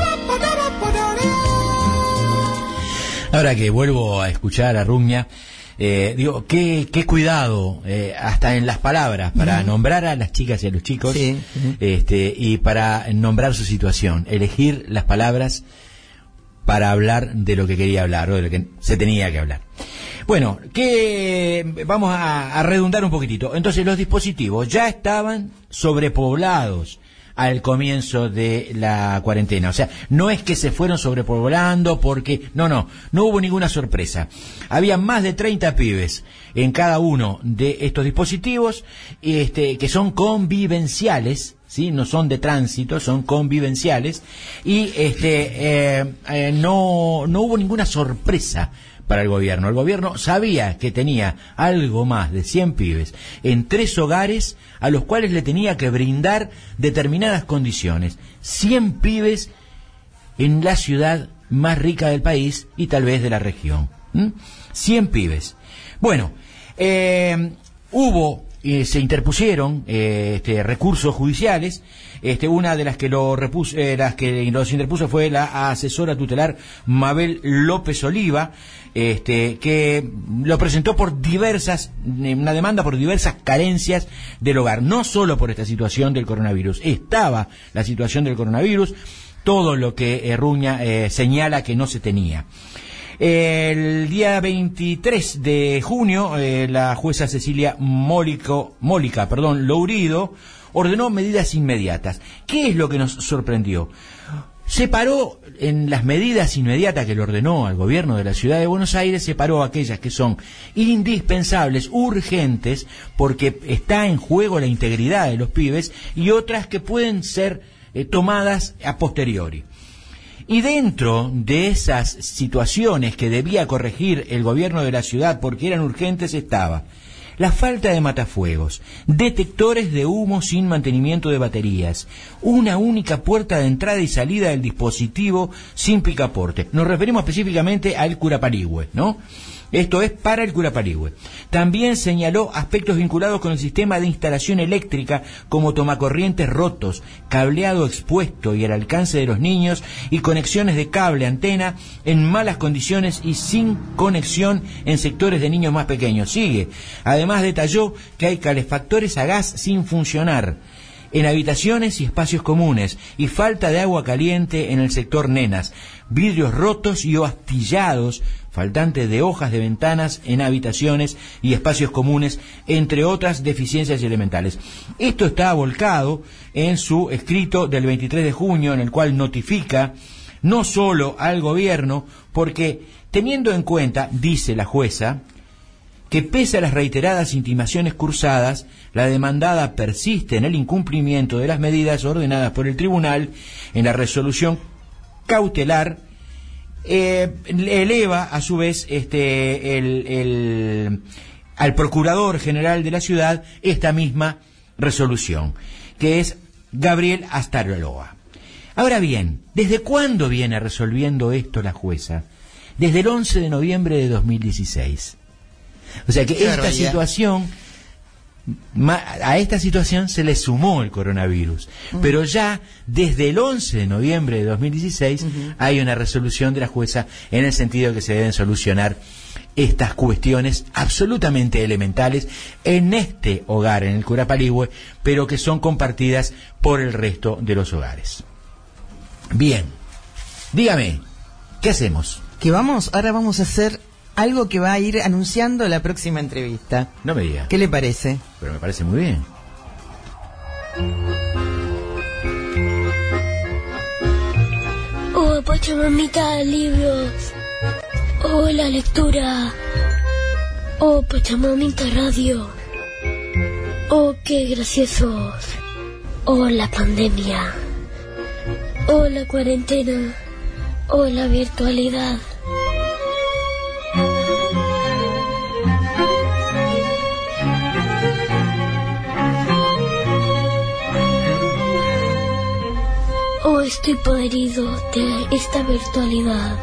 Ahora que vuelvo a escuchar a Ruña, digo, qué cuidado, hasta en las palabras, para nombrar a las chicas y a los chicos, y para nombrar su situación, elegir las palabras para hablar de lo que quería hablar, o de lo que se tenía que hablar. Bueno, vamos a redundar un poquitito. Entonces, los dispositivos ya estaban sobrepoblados al comienzo de la cuarentena. O sea, no es que se fueron sobrepoblando porque... No hubo ninguna sorpresa. Había más de 30 pibes en cada uno de estos dispositivos que son convivenciales, ¿sí? No son de tránsito, son convivenciales, y no hubo ninguna sorpresa para el gobierno. El gobierno sabía que tenía algo más de 100 pibes en 3 hogares a los cuales le tenía que brindar determinadas condiciones. 100 pibes en la ciudad más rica del país y tal vez de la región. 100 pibes. Bueno, se interpusieron recursos judiciales. Una de las que los interpuso fue la asesora tutelar Mabel López Oliva, que lo presentó por una demanda por diversas carencias del hogar, no solo por esta situación del coronavirus. Estaba la situación del coronavirus, todo lo que Ruña señala que no se tenía. El día 23 de junio, la jueza Cecilia Mólica Lourido ordenó medidas inmediatas. ¿Qué es lo que nos sorprendió? Separó en las medidas inmediatas que le ordenó al gobierno de la ciudad de Buenos Aires, separó aquellas que son indispensables, urgentes, porque está en juego la integridad de los pibes, y otras que pueden ser tomadas a posteriori. Y dentro de esas situaciones que debía corregir el gobierno de la ciudad porque eran urgentes estaba la falta de matafuegos, detectores de humo sin mantenimiento de baterías, una única puerta de entrada y salida del dispositivo sin picaporte. Nos referimos específicamente al Curaparigüe, ¿no? Esto es para el Curaparigüe. También señaló aspectos vinculados con el sistema de instalación eléctrica, como tomacorrientes rotos, cableado expuesto y al alcance de los niños, y conexiones de cable antena en malas condiciones y sin conexión en sectores de niños más pequeños. Sigue. Además detalló que hay calefactores a gas sin funcionar en habitaciones y espacios comunes, y falta de agua caliente en el sector nenas, vidrios rotos y o astillados, faltante de hojas de ventanas en habitaciones y espacios comunes, entre otras deficiencias elementales. Esto está volcado en su escrito del 23 de junio, en el cual notifica no solo al gobierno, porque teniendo en cuenta, dice la jueza, que pese a las reiteradas intimaciones cursadas, la demandada persiste en el incumplimiento de las medidas ordenadas por el tribunal. En la resolución cautelar eleva a su vez al procurador general de la ciudad esta misma resolución, que es Gabriel Astarloa. Ahora bien, ¿desde cuándo viene resolviendo esto la jueza? Desde el 11 de noviembre de 2016. O sea que a esta situación se le sumó el coronavirus. Pero ya desde el 11 de noviembre de 2016 hay una resolución de la jueza en el sentido de que se deben solucionar estas cuestiones absolutamente elementales en este hogar, en el Curaparigüe, pero que son compartidas por el resto de los hogares. Bien, dígame, ¿qué hacemos? Ahora vamos a hacer algo que va a ir anunciando la próxima entrevista. No me diga. ¿Qué le parece? Pero me parece muy bien. Oh, Pachamamita, libros. Oh, la lectura. Oh, Pachamamita, radio. Oh, qué graciosos. Oh, la pandemia. Oh, la cuarentena. Oh, la virtualidad. Oh, estoy podrido de esta virtualidad.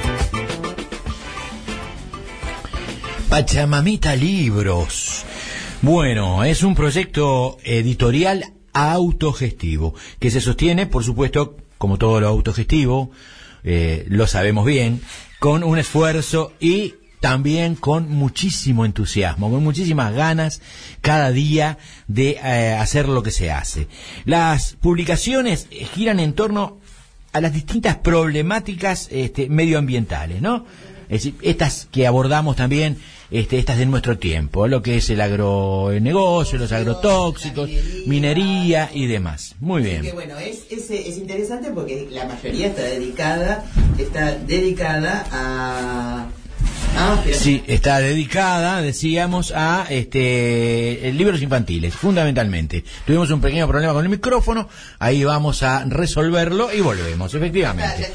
Pachamamita Libros. Bueno, es un proyecto editorial autogestivo que se sostiene, por supuesto, como todo lo autogestivo, lo sabemos bien, con un esfuerzo y también con muchísimo entusiasmo, con muchísimas ganas cada día de hacer lo que se hace. Las publicaciones giran en torno a las distintas problemáticas medioambientales, ¿no? Es decir, estas que abordamos también, estas de nuestro tiempo, lo que es el agronegocio, los agrotóxicos, minería y demás. Muy bien. Que, bueno, es interesante porque la mayoría está dedicada a... Sí, está dedicada, decíamos, a libros infantiles, fundamentalmente. Tuvimos un pequeño problema con el micrófono, ahí vamos a resolverlo y volvemos, efectivamente.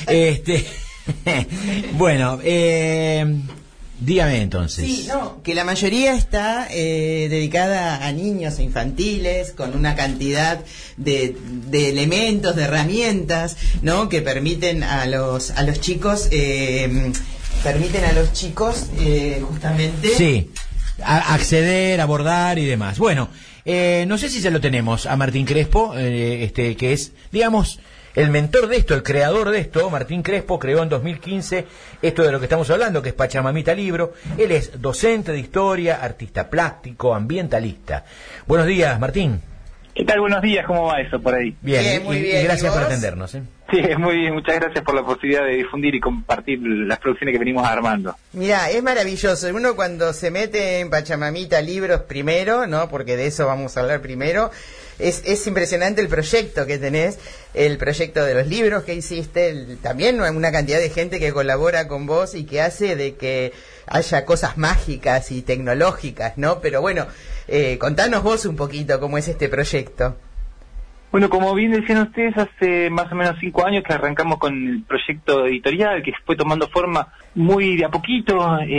Bueno, dígame entonces. Sí, no, que la mayoría está dedicada a niños e infantiles, con una cantidad de elementos, de herramientas, ¿no? Que permiten a los chicos justamente sí, acceder, abordar y demás. Bueno, no sé si ya lo tenemos a Martín Crespo, que es, digamos, el mentor de esto, el creador de esto. Martín Crespo creó en 2015 esto de lo que estamos hablando, que es Pachamamita Libro. Él es docente de historia, artista plástico, ambientalista. Buenos días, Martín. ¿Qué tal? Buenos días, ¿cómo va eso por ahí? Bien, muy bien. Y gracias por atendernos. Sí, muy bien, muchas gracias por la posibilidad de difundir y compartir las producciones que venimos armando. Mirá, es maravilloso. Uno cuando se mete en Pachamamita Libros primero, ¿no? Porque de eso vamos a hablar primero. Es impresionante el proyecto que tenés, el proyecto de los libros que hiciste, también una cantidad de gente que colabora con vos y que hace de que haya cosas mágicas y tecnológicas, ¿no? Pero bueno, contanos vos un poquito cómo es este proyecto. Bueno, como bien decían ustedes, hace más o menos 5 años que arrancamos con el proyecto editorial, que fue tomando forma muy de a poquito.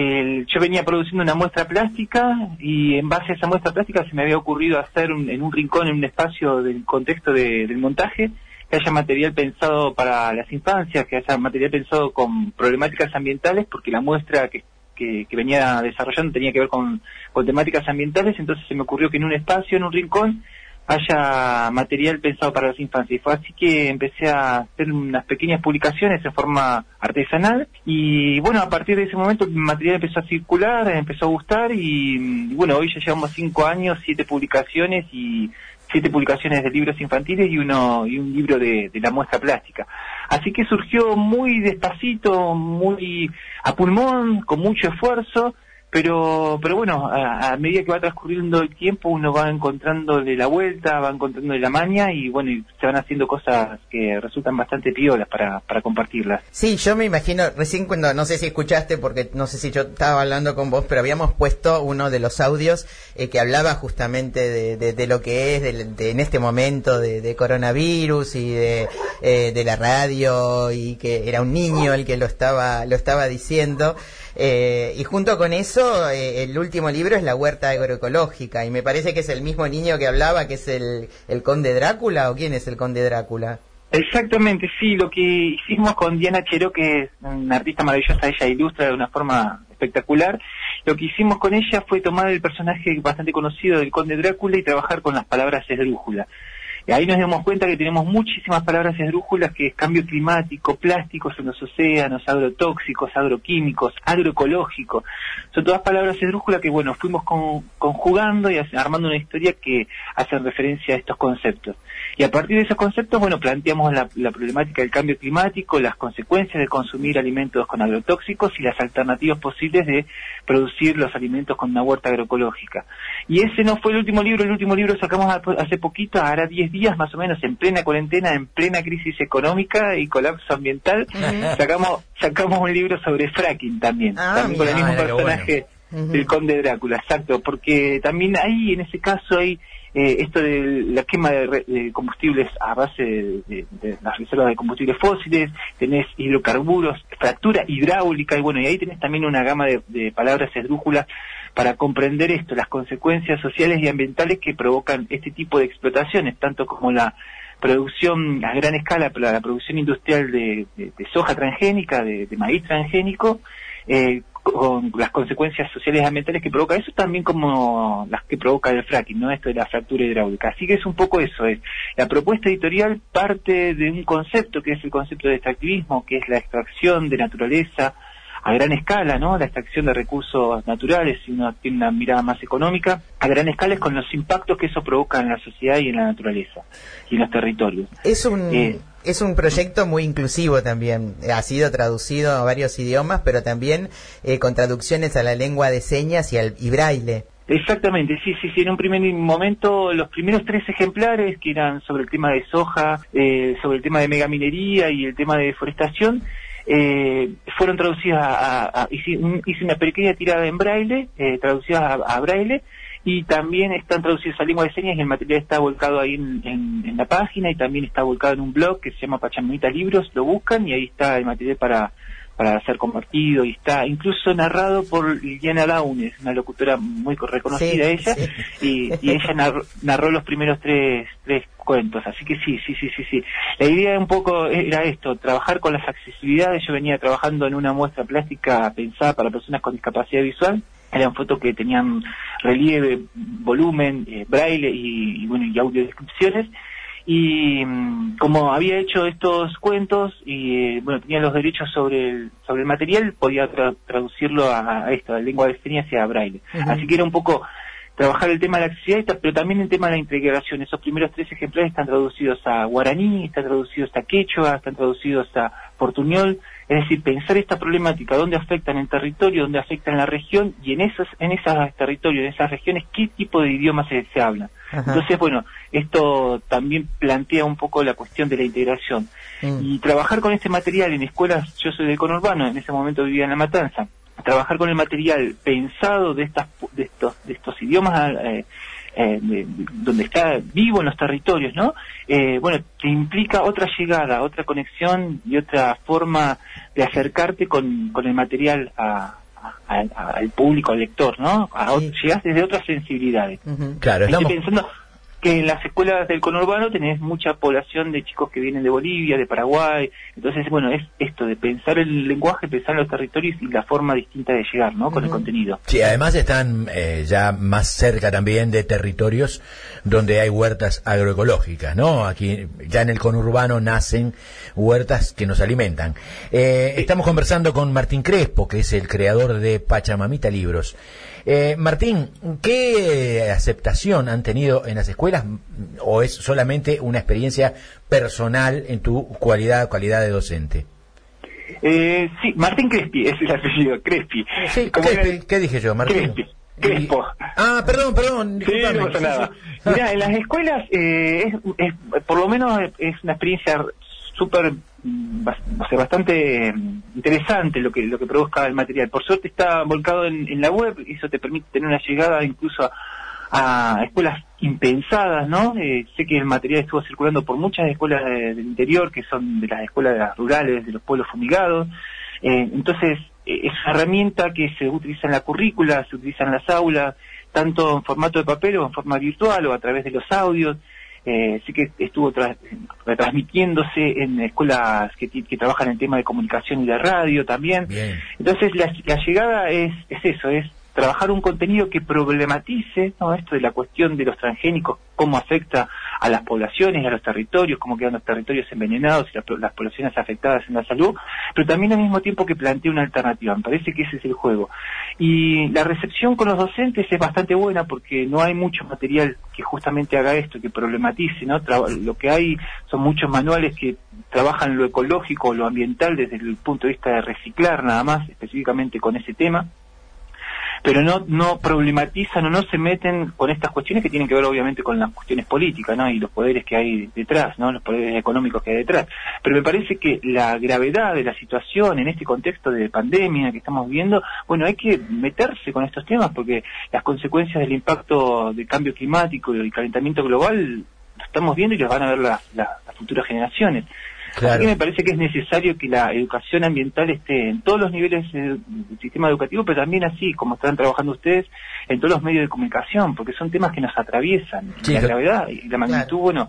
Yo venía produciendo una muestra plástica y en base a esa muestra plástica se me había ocurrido hacer en un rincón, en un espacio del contexto del montaje, que haya material pensado para las infancias, que haya material pensado con problemáticas ambientales, porque la muestra que venía desarrollando tenía que ver con temáticas ambientales. Entonces se me ocurrió que en un espacio, en un rincón, haya material pensado para las infancias. Y fue así que empecé a hacer unas pequeñas publicaciones en forma artesanal y bueno, a partir de ese momento el material empezó a circular, empezó a gustar y bueno, hoy ya llevamos 5 años, 7 publicaciones y 7 publicaciones de libros infantiles y un libro de la muestra plástica. Así que surgió muy despacito, muy a pulmón, con mucho esfuerzo. Pero bueno, a medida que va transcurriendo el tiempo uno va encontrándole la vuelta, va encontrándole la maña y bueno, y se van haciendo cosas que resultan bastante piolas para compartirlas. Sí, yo me imagino, recién cuando, no sé si escuchaste, porque no sé si yo estaba hablando con vos, pero habíamos puesto uno de los audios que hablaba justamente de lo que es en este momento de coronavirus y de la radio, y que era un niño el que lo estaba diciendo. Y junto con eso, el último libro es La Huerta Agroecológica, y me parece que es el mismo niño que hablaba, que es el Conde Drácula, ¿o quién es el Conde Drácula? Exactamente, sí, lo que hicimos con Diana Cheró, que es una artista maravillosa, ella ilustra de una forma espectacular. Lo que hicimos con ella fue tomar el personaje bastante conocido del Conde Drácula y trabajar con las palabras esdrújula. Ahí nos damos cuenta que tenemos muchísimas palabras esdrújulas, que es cambio climático, plásticos en los océanos, agrotóxicos, agroquímicos, agroecológico. Son todas palabras esdrújulas que, bueno, fuimos conjugando y armando una historia que hace referencia a estos conceptos. Y a partir de esos conceptos, bueno, planteamos la problemática del cambio climático, las consecuencias de consumir alimentos con agrotóxicos y las alternativas posibles de producir los alimentos con una huerta agroecológica. Y ese no fue el último libro sacamos hace poquito, hará 10 días más o menos, en plena cuarentena, en plena crisis económica y colapso ambiental. Sacamos un libro sobre fracking también con el mismo personaje del Conde Drácula, exacto, porque también ahí, en ese caso, hay esto de la quema de combustibles a base de las reservas de combustibles fósiles, tenés hidrocarburos, fractura hidráulica, y bueno, y ahí tenés también una gama de palabras esdrújulas para comprender esto, las consecuencias sociales y ambientales que provocan este tipo de explotaciones, tanto como la producción a gran escala, la producción industrial de soja transgénica, de maíz transgénico, con las consecuencias sociales y ambientales que provoca eso, también como las que provoca el fracking, ¿no? Esto de la fractura hidráulica. Así que es un poco eso, es la propuesta editorial parte de un concepto que es el concepto de extractivismo, que es la extracción de naturaleza a gran escala, ¿no? La extracción de recursos naturales, si uno tiene una mirada más económica, a gran escala es con los impactos que eso provoca en la sociedad y en la naturaleza y en los territorios. Es un proyecto muy inclusivo también, ha sido traducido a varios idiomas, pero también con traducciones a la lengua de señas y braille. Exactamente, sí, en un primer momento los primeros 3 ejemplares, que eran sobre el tema de soja, sobre el tema de megaminería y el tema de deforestación, fueron traducidas hice una pequeña tirada en braille, traducidas a braille, y también están traducidas a lengua de señas, y el material está volcado ahí en la página, y también está volcado en un blog que se llama Pachamamita Libros, lo buscan y ahí está el material para ser compartido, y está incluso narrado por Liliana Launes, una locutora muy reconocida ella, y ella narró los primeros tres cuentos, así que sí. La idea un poco era esto, trabajar con las accesibilidades. Yo venía trabajando en una muestra plástica pensada para personas con discapacidad visual. Eran fotos que tenían relieve, volumen, braille y audiodescripciones. Y como había hecho estos cuentos y tenía los derechos sobre el material, podía traducirlo a esto, a lengua de señas y a braille. Uh-huh. Así que era un poco trabajar el tema de la accesibilidad, pero también el tema de la integración. Esos primeros 3 ejemplares están traducidos a guaraní, están traducidos a quechua, están traducidos a portuñol. Es decir, pensar esta problemática, dónde afectan el territorio, dónde afectan la región, y en esos territorios, en esas regiones, qué tipo de idiomas se hablan. Ajá. Entonces, esto también plantea un poco la cuestión de la integración. Y trabajar con este material en escuelas, yo soy del conurbano, en ese momento vivía en La Matanza, trabajar con el material pensado de estos idiomas, donde está vivo en los territorios, ¿no? Te implica otra llegada, otra conexión y otra forma de acercarte con el material al público, al lector, ¿no? Llegás desde otras sensibilidades. Uh-huh. Claro, estoy pensando que en las escuelas del conurbano tenés mucha población de chicos que vienen de Bolivia, de Paraguay. Entonces, es esto de pensar el lenguaje, pensar en los territorios y la forma distinta de llegar, ¿no? Con el contenido. Sí, además están ya más cerca también de territorios donde hay huertas agroecológicas, ¿no? Aquí ya en el conurbano nacen huertas que nos alimentan. Estamos conversando con Martín Crespo, que es el creador de Pachamamita Libros. Martín, ¿qué aceptación han tenido en las escuelas, o es solamente una experiencia personal en tu cualidad de docente? Sí, Martín Crespi, es el apellido, Crespi. Sí, Crespi, ¿qué dije yo, Martín? Crespo. Perdón. Sí, no pasa nada. Mirá, en las escuelas por lo menos es una experiencia bastante interesante lo que produzca el material. Por suerte está volcado en la web, y eso te permite tener una llegada incluso a escuelas impensadas, ¿no? Sé que el material estuvo circulando por muchas escuelas del interior, que son de las escuelas rurales, de los pueblos fumigados. Entonces, es una herramienta que se utiliza en la currícula, se utiliza en las aulas, tanto en formato de papel o en forma virtual o a través de los audios. Sí que estuvo retransmitiéndose en escuelas que trabajan en el tema de comunicación y de radio también. Bien. Entonces la llegada es eso, es trabajar un contenido que problematice, ¿no?, esto de la cuestión de los transgénicos, cómo afecta a las poblaciones y a los territorios, cómo quedan los territorios envenenados y las poblaciones afectadas en la salud, pero también al mismo tiempo que plantea una alternativa. Me parece que ese es el juego. Y la recepción con los docentes es bastante buena, porque no hay mucho material que justamente haga esto, que problematice, ¿no? Lo que hay son muchos manuales que trabajan lo ecológico, lo ambiental desde el punto de vista de reciclar nada más, específicamente con ese tema, pero no problematizan o no se meten con estas cuestiones que tienen que ver obviamente con las cuestiones políticas, ¿no?, y los poderes que hay detrás, ¿no?, los poderes económicos que hay detrás. Pero me parece que la gravedad de la situación en este contexto de pandemia que estamos viviendo, hay que meterse con estos temas, porque las consecuencias del impacto del cambio climático y el calentamiento global lo estamos viendo y los van a ver las futuras generaciones. Claro. Así que me parece que es necesario que la educación ambiental esté en todos los niveles del sistema educativo, pero también así, como están trabajando ustedes, en todos los medios de comunicación, porque son temas que nos atraviesan. Sí, la gravedad y la magnitud,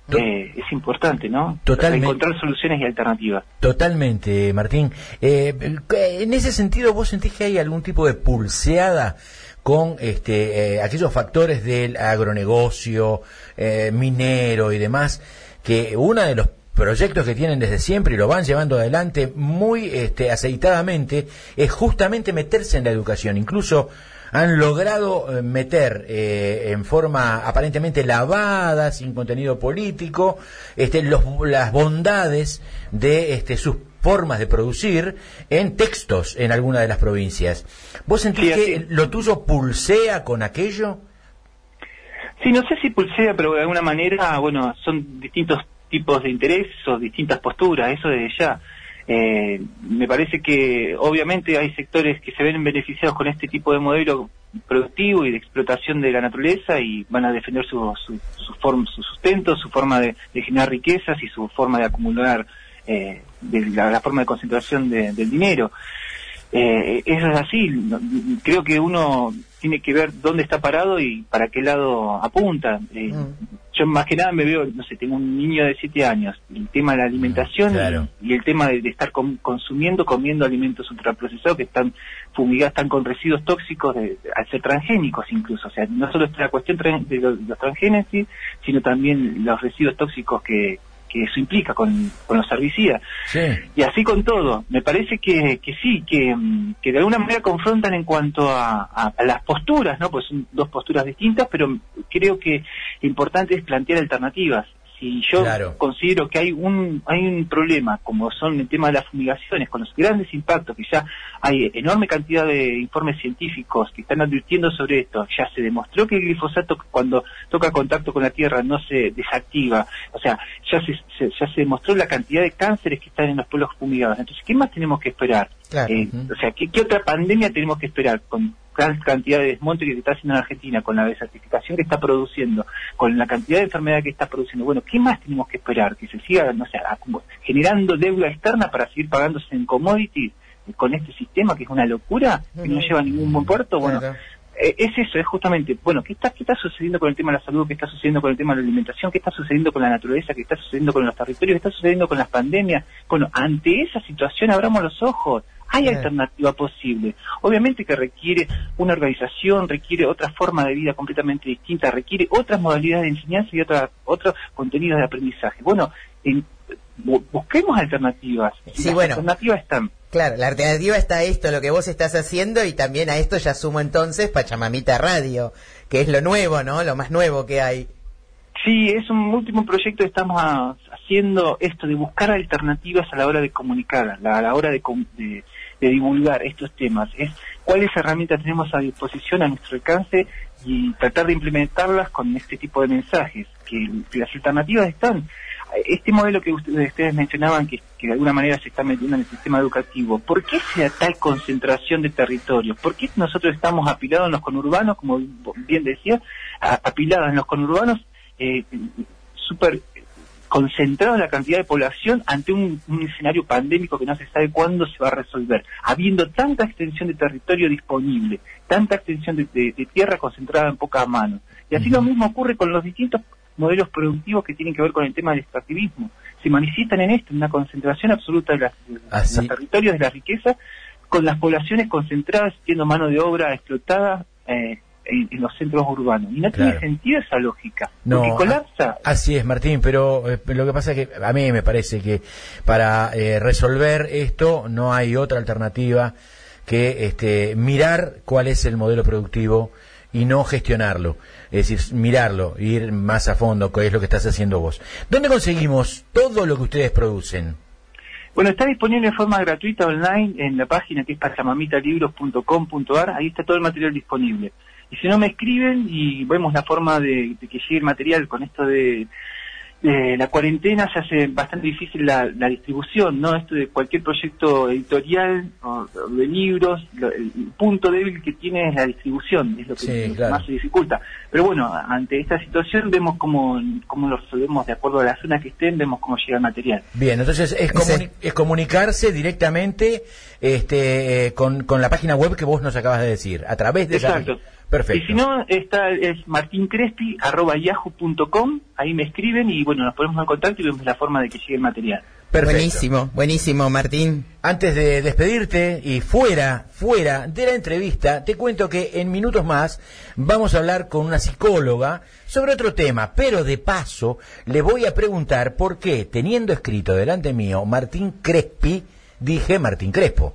es importante, ¿no? Totalmente. Encontrar soluciones y alternativas. Totalmente, Martín. En ese sentido, ¿vos sentís que hay algún tipo de pulseada con aquellos factores del agronegocio, minero y demás, que uno de los proyectos que tienen desde siempre y lo van llevando adelante muy aceitadamente es justamente meterse en la educación? Incluso han logrado meter en forma aparentemente lavada, sin contenido político, las bondades de sus formas de producir en textos en alguna de las provincias. ¿Vos sentís que lo tuyo pulsea con aquello? Sí, no sé si pulsea, pero de alguna manera, bueno, son distintos tipos de interés o distintas posturas, eso desde ya. Me parece que obviamente hay sectores que se ven beneficiados con este tipo de modelo productivo y de explotación de la naturaleza y van a defender su sustento, su forma de generar riquezas y su forma de acumular la forma de concentración del dinero. Eso es así. Creo que uno tiene que ver dónde está parado y para qué lado apunta. Yo más que nada me veo, no sé, tengo un niño de 7 años, el tema de la alimentación y el tema de estar comiendo alimentos ultraprocesados que están fumigados, están con residuos tóxicos al ser transgénicos incluso. O sea, no solo está la cuestión de los transgénesis, sino también los residuos tóxicos que eso implica con los herbicidas. Sí. Y así con todo. Me parece que sí, que de alguna manera confrontan en cuanto a las posturas, ¿no? Pues son dos posturas distintas, pero creo que lo importante es plantear alternativas. Si yo considero que hay un problema, como son el tema de las fumigaciones, con los grandes impactos, que ya hay enorme cantidad de informes científicos que están advirtiendo sobre esto, ya se demostró que el glifosato cuando toca contacto con la tierra no se desactiva, o sea, ya se demostró la cantidad de cánceres que están en los pueblos fumigados. Entonces, ¿qué más tenemos que esperar? Claro. O sea, ¿qué otra pandemia tenemos que esperar? Con gran cantidad de desmonte que está haciendo en Argentina, con la desertificación que está produciendo, con la cantidad de enfermedad que está produciendo. Bueno, ¿qué más tenemos que esperar? Que se siga, no sé, generando deuda externa para seguir pagándose en commodities con este sistema que es una locura, que no lleva a ningún buen puerto. Bueno, es eso, es justamente, bueno, ¿qué está sucediendo con el tema de la salud? ¿Qué está sucediendo con el tema de la alimentación? ¿Qué está sucediendo con la naturaleza? ¿Qué está sucediendo con los territorios? ¿Qué está sucediendo con las pandemias? Bueno, ante esa situación abramos los ojos. Hay alternativa posible. Obviamente que requiere una organización, requiere otra forma de vida completamente distinta, requiere otras modalidades de enseñanza y otros contenidos de aprendizaje. Bueno, busquemos alternativas. Sí, las alternativas están. Claro, la alternativa está a esto, lo que vos estás haciendo, y también a esto ya sumo entonces Pachamamita Radio, que es lo nuevo, ¿no? Lo más nuevo que hay. Sí, es un último proyecto que estamos haciendo esto de buscar alternativas a la hora de comunicar, a la hora de divulgar estos temas. Es cuáles herramientas tenemos a disposición, a nuestro alcance, y tratar de implementarlas con este tipo de mensajes, que las alternativas están. Este modelo que ustedes mencionaban, que de alguna manera se está metiendo en el sistema educativo, ¿por qué se da tal concentración de territorios? ¿Por qué nosotros estamos apilados en los conurbanos, como bien decía, apilados en los conurbanos, súper concentrados la cantidad de población ante un escenario pandémico que no se sabe cuándo se va a resolver, habiendo tanta extensión de territorio disponible, tanta extensión de tierra concentrada en pocas manos? Y así lo mismo ocurre con los distintos modelos productivos que tienen que ver con el tema del extractivismo. Se manifiestan en esto, en una concentración absoluta de los territorios, de la riqueza, con las poblaciones concentradas, siendo mano de obra explotada en los centros urbanos. Y no tiene sentido esa lógica, porque colapsa. Así es, Martín, pero lo que pasa es que a mí me parece que para resolver esto no hay otra alternativa que mirar cuál es el modelo productivo y no gestionarlo, es decir, mirarlo, ir más a fondo, que es lo que estás haciendo vos. ¿Dónde conseguimos todo lo que ustedes producen? Bueno, está disponible de forma gratuita online en la página que es pachamamitalibros.com.ar, ahí está todo el material disponible. Y si no, me escriben y vemos la forma de que llegue el material. Con esto de la cuarentena se hace bastante difícil la distribución, ¿no? Esto de cualquier proyecto editorial o de libros, el punto débil que tiene es la distribución, es lo que más se dificulta. Pero bueno, ante esta situación vemos cómo lo resolvemos de acuerdo a la zona que estén, vemos cómo llega el material. Bien, entonces es comunicarse directamente con la página web que vos nos acabas de decir, a través de Exacto. Perfecto. Y si no, es martincrespi@yahoo.com, ahí me escriben y bueno, nos ponemos en contacto y vemos la forma de que llegue el material. Perfecto. Buenísimo, Martín. Antes de despedirte y fuera de la entrevista, te cuento que en minutos más vamos a hablar con una psicóloga sobre otro tema, pero de paso le voy a preguntar por qué, teniendo escrito delante mío Martín Crespi, dije Martín Crespo.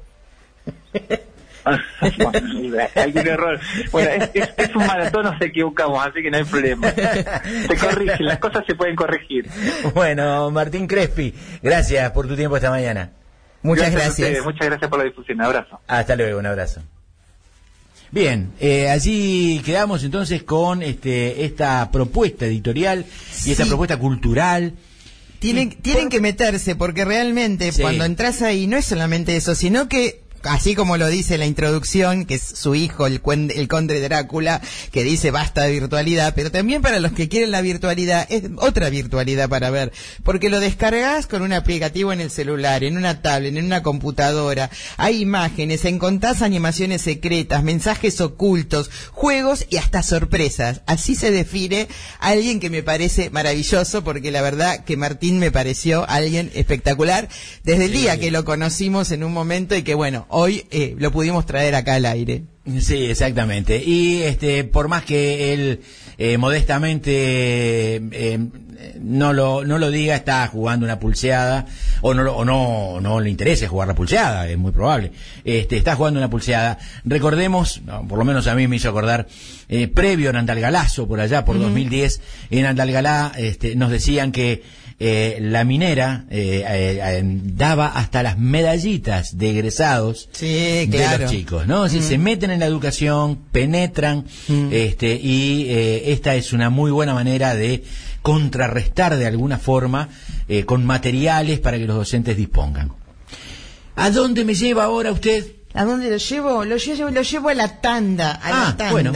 Hay un error. Bueno, es un maratón, nos equivocamos, así que no hay problema. Se corrigen, las cosas se pueden corregir. Bueno, Martín Crespi, gracias por tu tiempo esta mañana. Muchas gracias. Muchas gracias por la difusión. Un abrazo. Hasta luego, un abrazo. Bien, allí quedamos entonces con esta propuesta editorial y esta propuesta cultural. Tienen que meterse, porque realmente cuando entras ahí no es solamente eso, sino que así como lo dice la introducción, que es su hijo, el conde Drácula, que dice basta de virtualidad, pero también para los que quieren la virtualidad, es otra virtualidad para ver, porque lo descargas con un aplicativo en el celular, en una tablet, en una computadora, hay imágenes, encontrás animaciones secretas, mensajes ocultos, juegos y hasta sorpresas. Así se define alguien que me parece maravilloso, porque la verdad que Martín me pareció alguien espectacular, desde el día que lo conocimos en un momento y que bueno, hoy lo pudimos traer acá al aire. Sí, exactamente. Y por más que él modestamente no lo diga, está jugando una pulseada, o no le interese jugar la pulseada, es muy probable. Está jugando una pulseada. Recordemos, por lo menos a mí me hizo acordar, previo en Andalgalazo, por allá por 2010, en Andalgalá nos decían que la minera daba hasta las medallitas de egresados de los chicos, ¿no? Si se meten en la educación, penetran, y esta es una muy buena manera de contrarrestar de alguna forma con materiales para que los docentes dispongan. ¿A dónde me lleva ahora usted? ¿A dónde lo llevo? Lo llevo a la tanda, la tanda. Bueno.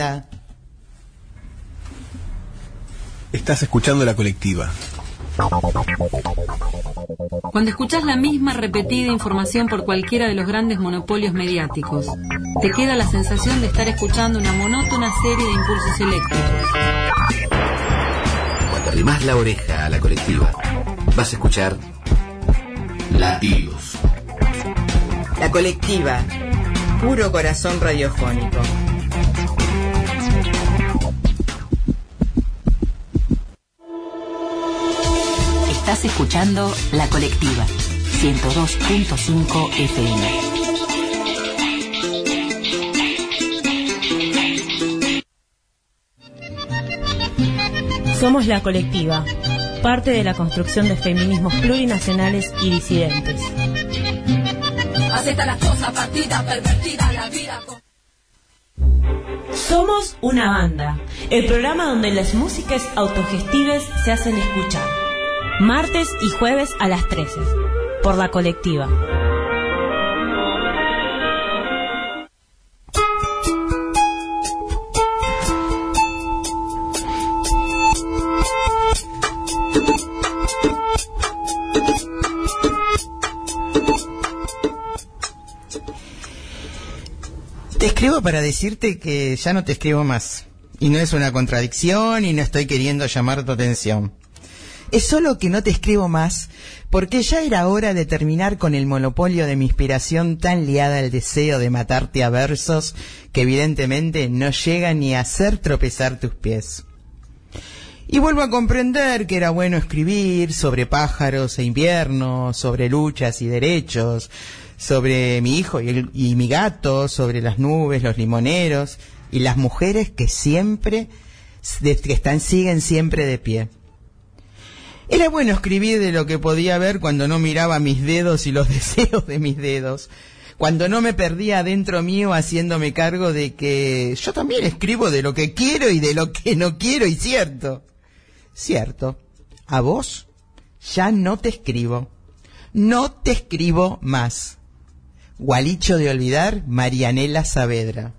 Estás escuchando La Colectiva. Cuando escuchás la misma repetida información por cualquiera de los grandes monopolios mediáticos, te queda la sensación de estar escuchando una monótona serie de impulsos eléctricos. Cuando arrimás la oreja a La Colectiva, vas a escuchar latidos. La Colectiva, puro corazón radiofónico. Estás escuchando La Colectiva, 102.5 FM. Somos La Colectiva, parte de la construcción de feminismos plurinacionales y disidentes. Acepta las cosas, partida, pervertida, la vida. Somos una banda, el programa donde las músicas autogestives se hacen escuchar. Martes y jueves a las 13, por La Colectiva. Te escribo para decirte que ya no te escribo más. Y no es una contradicción y no estoy queriendo llamar tu atención. Es solo que no te escribo más porque ya era hora de terminar con el monopolio de mi inspiración tan liada al deseo de matarte a versos que evidentemente no llegan ni a hacer tropezar tus pies. Y vuelvo a comprender que era bueno escribir sobre pájaros e invierno, sobre luchas y derechos, sobre mi hijo y mi gato, sobre las nubes, los limoneros y las mujeres que siguen siempre de pie. Era bueno escribir de lo que podía ver cuando no miraba mis dedos y los deseos de mis dedos, cuando no me perdía dentro mío haciéndome cargo de que yo también escribo de lo que quiero y de lo que no quiero, y cierto, a vos ya no te escribo más. Gualicho de olvidar, Marianela Saavedra.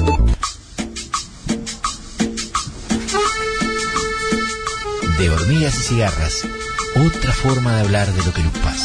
De hormigas y cigarras. Otra forma de hablar de lo que nos pasa.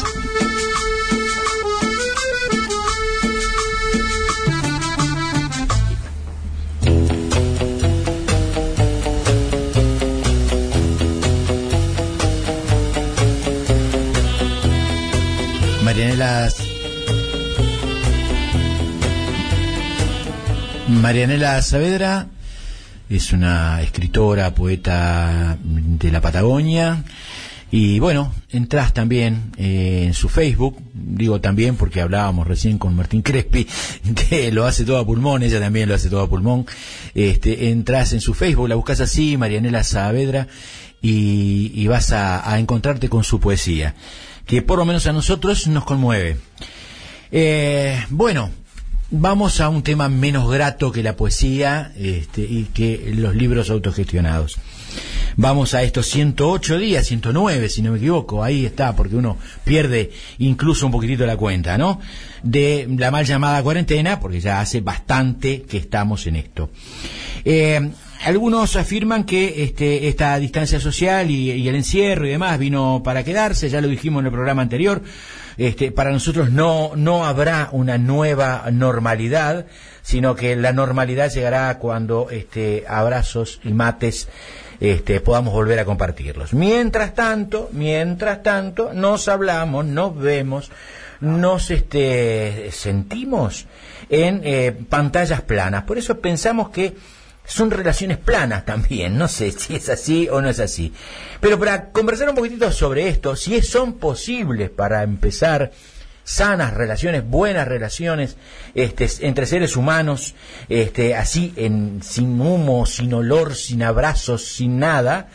Marianela Saavedra es una escritora, poeta de la Patagonia. Y bueno, entras también en su Facebook, digo también porque hablábamos recién con Martín Crespi, que lo hace todo a pulmón, ella también lo hace todo a pulmón. Entras en su Facebook, la buscas así, Marianela Saavedra, y vas a encontrarte con su poesía, que por lo menos a nosotros nos conmueve. Bueno, vamos a un tema menos grato que la poesía y que los libros autogestionados. Vamos a estos 108 días, 109 si no me equivoco, ahí está, porque uno pierde incluso un poquitito la cuenta, ¿no? De la mal llamada cuarentena, porque ya hace bastante que estamos en esto. Algunos afirman que esta distancia social y el encierro y demás vino para quedarse, ya lo dijimos en el programa anterior. Para nosotros no habrá una nueva normalidad, sino que la normalidad llegará cuando abrazos y mates podamos volver a compartirlos. Mientras tanto, nos hablamos, nos vemos, nos sentimos en pantallas planas. Por eso pensamos que son relaciones planas también, no sé si es así o no es así. Pero para conversar un poquitito sobre esto, si son posibles para empezar sanas relaciones, buenas relaciones entre seres humanos, así sin humo, sin olor, sin abrazos, sin nada,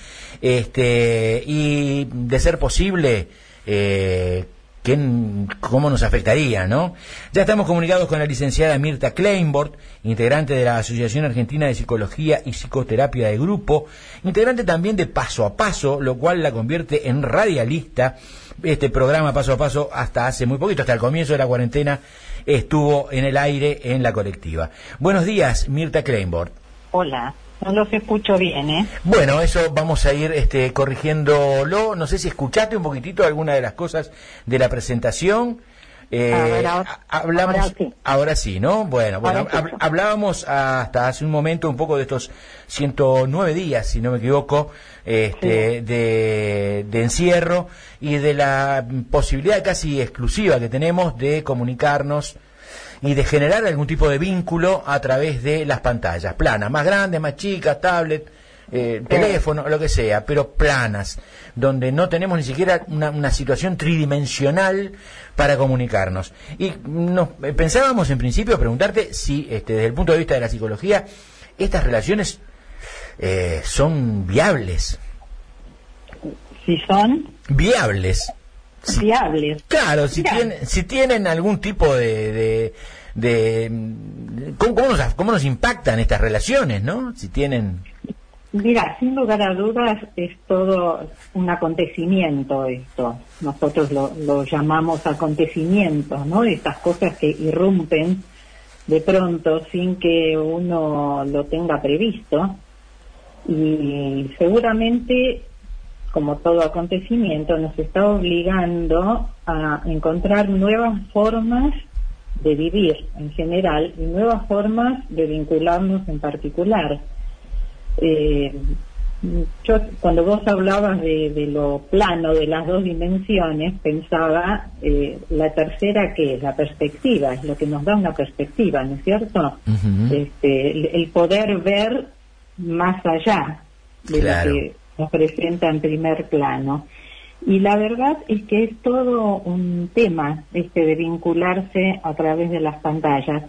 y de ser posible, cómo nos afectaría, ¿no? Ya estamos comunicados con la licenciada Mirta Kleinbord, integrante de la Asociación Argentina de Psicología y Psicoterapia de Grupo, integrante también de Paso a Paso, lo cual la convierte en radialista. Este programa Paso a Paso hasta hace muy poquito, hasta el comienzo de la cuarentena, estuvo en el aire en la colectiva. Buenos días, Mirta Kleinbord. Hola. No los escucho bien, ¿eh? Bueno, eso vamos a ir corrigiéndolo. No sé si escuchaste un poquitito alguna de las cosas de la presentación. Ahora sí, ¿no? Bueno, hablábamos hasta hace un momento un poco de estos 109 días, si no me equivoco, de encierro y de la posibilidad casi exclusiva que tenemos de comunicarnos y de generar algún tipo de vínculo a través de las pantallas planas, más grandes, más chicas, tablet, teléfono, lo que sea, pero planas, donde no tenemos ni siquiera una situación tridimensional para comunicarnos. Y pensábamos en principio preguntarte si, desde el punto de vista de la psicología, estas relaciones son viables. Si son viables. Viables. Claro, si tienen algún tipo de ¿cómo nos impactan estas relaciones, ¿no? Si tienen... Mira, sin lugar a dudas es todo un acontecimiento esto. Nosotros lo llamamos acontecimientos, ¿no? Estas cosas que irrumpen de pronto sin que uno lo tenga previsto. Y seguramente, como todo acontecimiento, nos está obligando a encontrar nuevas formas de vivir en general y nuevas formas de vincularnos en particular. Yo, cuando vos hablabas de lo plano, de las dos dimensiones, pensaba la tercera, que es la perspectiva, es lo que nos da una perspectiva, ¿no es cierto? Uh-huh. El poder ver más allá de lo que nos presenta en primer plano. Y la verdad es que es todo un tema de vincularse a través de las pantallas.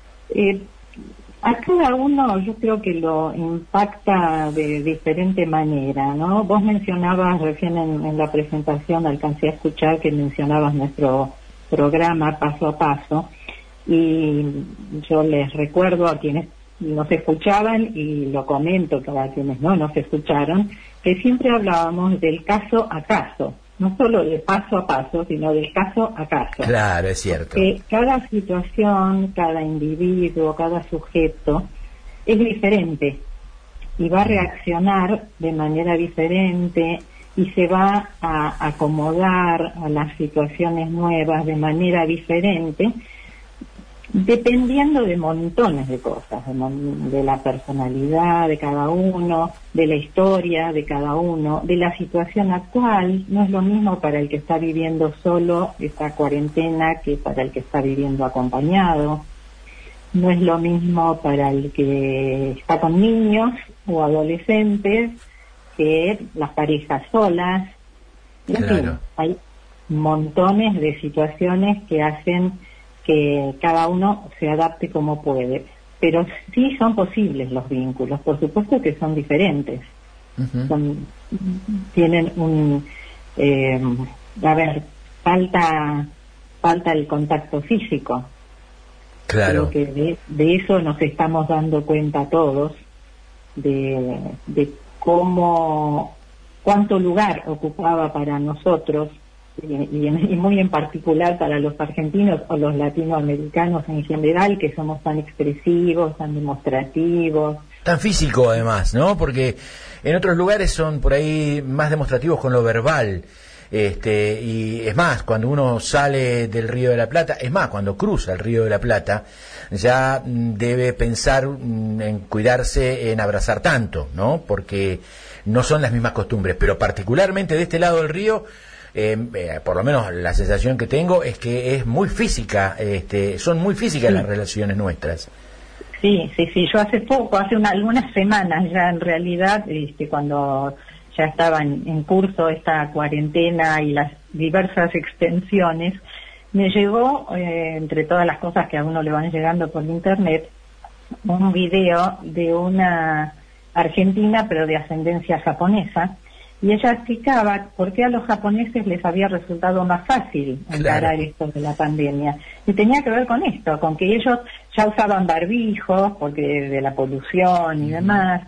A cada uno yo creo que lo impacta de diferente manera, ¿no? Vos mencionabas recién en la presentación, alcancé a escuchar que mencionabas nuestro programa Paso a Paso, y yo les recuerdo a quienes nos escuchaban, y lo comento para quienes no nos escucharon, que siempre hablábamos del caso a caso, no solo de paso a paso, sino del caso a caso. Claro, es cierto. Que cada situación, cada individuo, cada sujeto es diferente y va a reaccionar de manera diferente y se va a acomodar a las situaciones nuevas de manera diferente, dependiendo de montones de cosas, de la personalidad de cada uno, de la historia de cada uno, de la situación actual. No es lo mismo para el que está viviendo solo esta cuarentena que para el que está viviendo acompañado. No es lo mismo para el que está con niños o adolescentes que las parejas solas. En fin, hay montones de situaciones que hacen que cada uno se adapte como puede, pero sí son posibles los vínculos, por supuesto que son diferentes. Tienen un falta el contacto físico. Creo que de eso nos estamos dando cuenta todos, de cuánto lugar ocupaba para nosotros, y muy en particular para los argentinos o los latinoamericanos en general, que somos tan expresivos, tan demostrativos. Tan físico además, ¿no? Porque en otros lugares son por ahí más demostrativos con lo verbal. Y es más, cuando uno sale del Río de la Plata, es más, cuando cruza el Río de la Plata, ya debe pensar en cuidarse, en abrazar tanto, ¿no? Porque no son las mismas costumbres, pero particularmente de este lado del río, por lo menos la sensación que tengo es que es muy física, son muy físicas las relaciones nuestras. Sí, yo hace algunas semanas ya en realidad, cuando ya estaba en curso esta cuarentena y las diversas extensiones, me llegó, entre todas las cosas que a uno le van llegando por internet, un video de una argentina pero de ascendencia japonesa, y ella explicaba por qué a los japoneses les había resultado más fácil encarar esto de la pandemia. Y tenía que ver con esto, con que ellos ya usaban barbijos, porque de la polución y demás,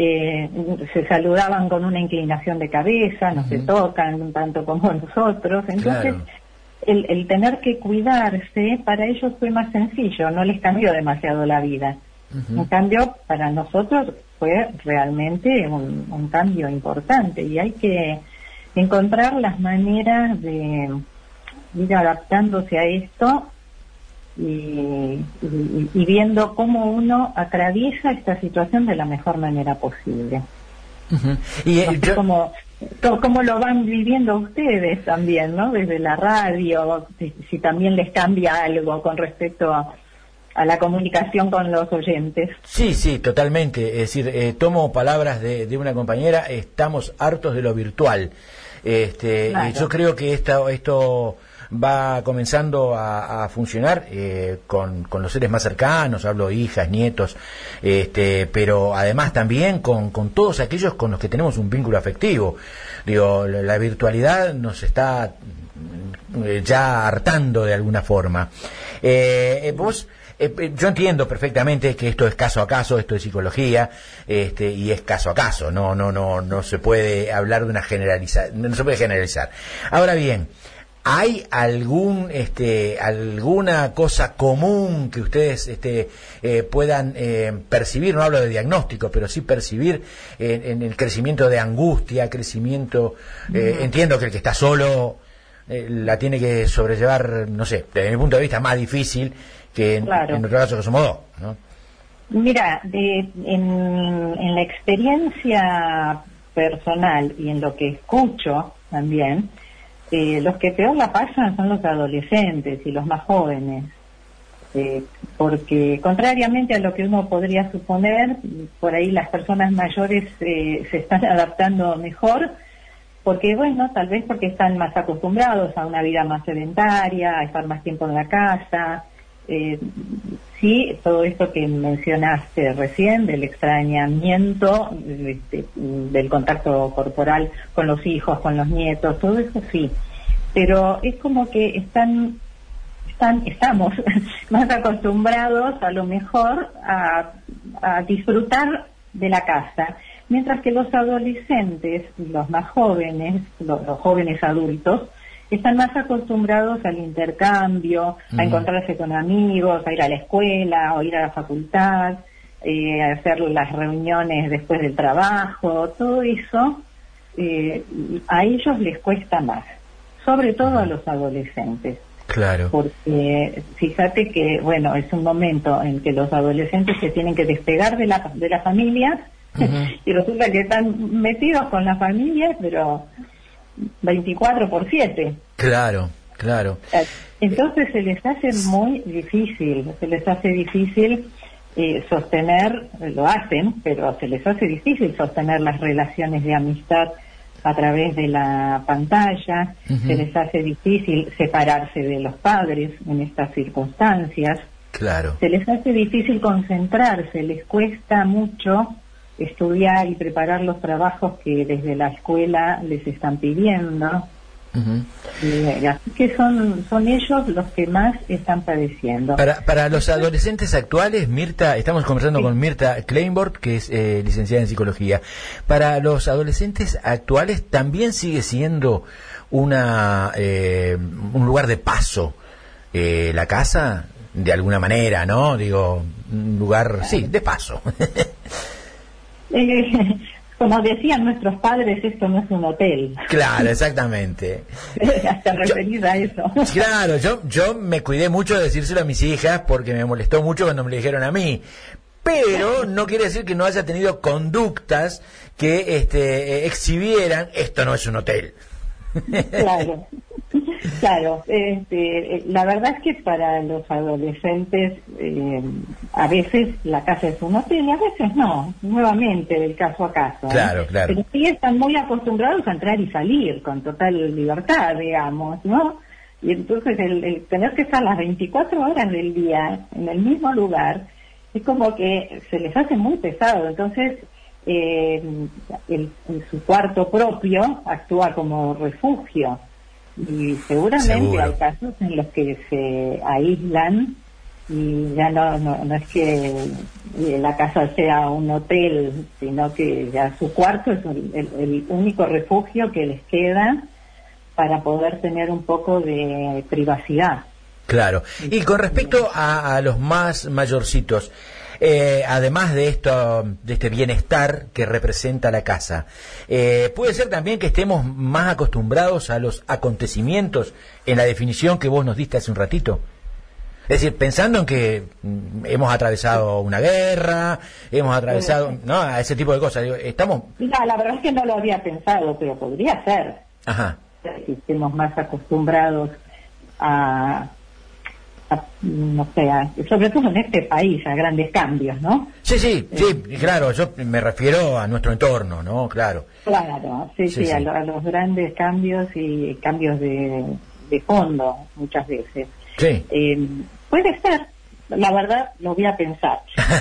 se saludaban con una inclinación de cabeza, no se tocan tanto como nosotros. Entonces, el tener que cuidarse para ellos fue más sencillo, no les cambió demasiado la vida. En cambio, para nosotros fue realmente un cambio importante, y hay que encontrar las maneras de ir adaptándose a esto y viendo cómo uno atraviesa esta situación de la mejor manera posible. Y ¿Cómo lo van viviendo ustedes también, ¿no? Desde la radio, si también les cambia algo con respecto a la comunicación con los oyentes. Sí, totalmente. Es decir, tomo palabras de una compañera, estamos hartos de lo virtual. Yo creo que esto va comenzando a funcionar con los seres más cercanos, hablo hijas, nietos, pero además también con todos aquellos con los que tenemos un vínculo afectivo. Digo, la virtualidad nos está ya hartando de alguna forma. Yo entiendo perfectamente que esto es caso a caso, esto es psicología, y es caso a caso, no se puede hablar de una no se puede generalizar. Ahora bien, ¿hay alguna cosa común que ustedes puedan percibir? No hablo de diagnóstico, pero sí percibir en el crecimiento de angustia, entiendo que el que está solo la tiene que sobrellevar, no sé, desde mi punto de vista más difícil que en otro caso que somos dos, ¿no? Mira, en la experiencia personal y en lo que escucho también, los que peor la pasan son los adolescentes y los más jóvenes, porque contrariamente a lo que uno podría suponer, por ahí las personas mayores se están adaptando mejor, porque tal vez porque están más acostumbrados a una vida más sedentaria, a estar más tiempo en la casa. Sí, todo esto que mencionaste recién, del extrañamiento, del contacto corporal con los hijos, con los nietos, todo eso sí, pero es como que estamos más acostumbrados a lo mejor a disfrutar de la casa, mientras que los adolescentes, los más jóvenes, los jóvenes adultos, están más acostumbrados al intercambio, a encontrarse con amigos, a ir a la escuela o ir a la facultad, a hacer las reuniones después del trabajo, todo eso a ellos les cuesta más, sobre todo a los adolescentes. Claro. Porque fíjate que, bueno, es un momento en que los adolescentes se tienen que despegar de la familia y resulta que están metidos con la familia, pero 24/7. Claro, claro. Entonces se les hace muy difícil, sostener, lo hacen, pero se les hace difícil sostener las relaciones de amistad a través de la pantalla, se les hace difícil separarse de los padres en estas circunstancias, claro. Se les hace difícil concentrarse, les cuesta mucho estudiar y preparar los trabajos que desde la escuela les están pidiendo. Así que son ellos los que más están padeciendo. Para los adolescentes actuales, Mirta, estamos conversando con Mirta Kleinborg, que es licenciada en psicología. Para los adolescentes actuales también sigue siendo un lugar de paso la casa, de alguna manera, ¿no? Digo, un lugar, sí, de paso. Como decían nuestros padres, esto no es un hotel. Claro, exactamente. Te referís a eso. Claro, yo me cuidé mucho de decírselo a mis hijas porque me molestó mucho cuando me lo dijeron a mí. Pero no quiere decir que no haya tenido conductas que exhibieran, esto no es un hotel. Claro. La verdad es que para los adolescentes a veces la casa es un hotel y a veces no, nuevamente del caso a caso. Claro. Pero sí están muy acostumbrados a entrar y salir con total libertad, digamos, ¿no? Y entonces el tener que estar las 24 horas del día en el mismo lugar es como que se les hace muy pesado. Entonces en su cuarto propio actúa como refugio. Y seguramente hay casos en los que se aíslan y ya no es que la casa sea un hotel, sino que ya su cuarto es el único refugio que les queda para poder tener un poco de privacidad. Claro. Y con respecto a los más mayorcitos, además de este bienestar que representa la casa, puede ser también que estemos más acostumbrados a los acontecimientos en la definición que vos nos diste hace un ratito. Es decir, pensando en que hemos atravesado una guerra, hemos atravesado, ¿no?, a ese tipo de cosas. Estamos... No, la verdad es que no lo había pensado, pero podría ser. Ajá. Si estemos más acostumbrados no sé, sobre todo en este país, a grandes cambios, ¿no? Sí, claro, yo me refiero a nuestro entorno, ¿no? Claro. Claro, sí. A los grandes cambios y cambios de fondo, muchas veces. Sí. Puede ser, la verdad, lo voy a pensar.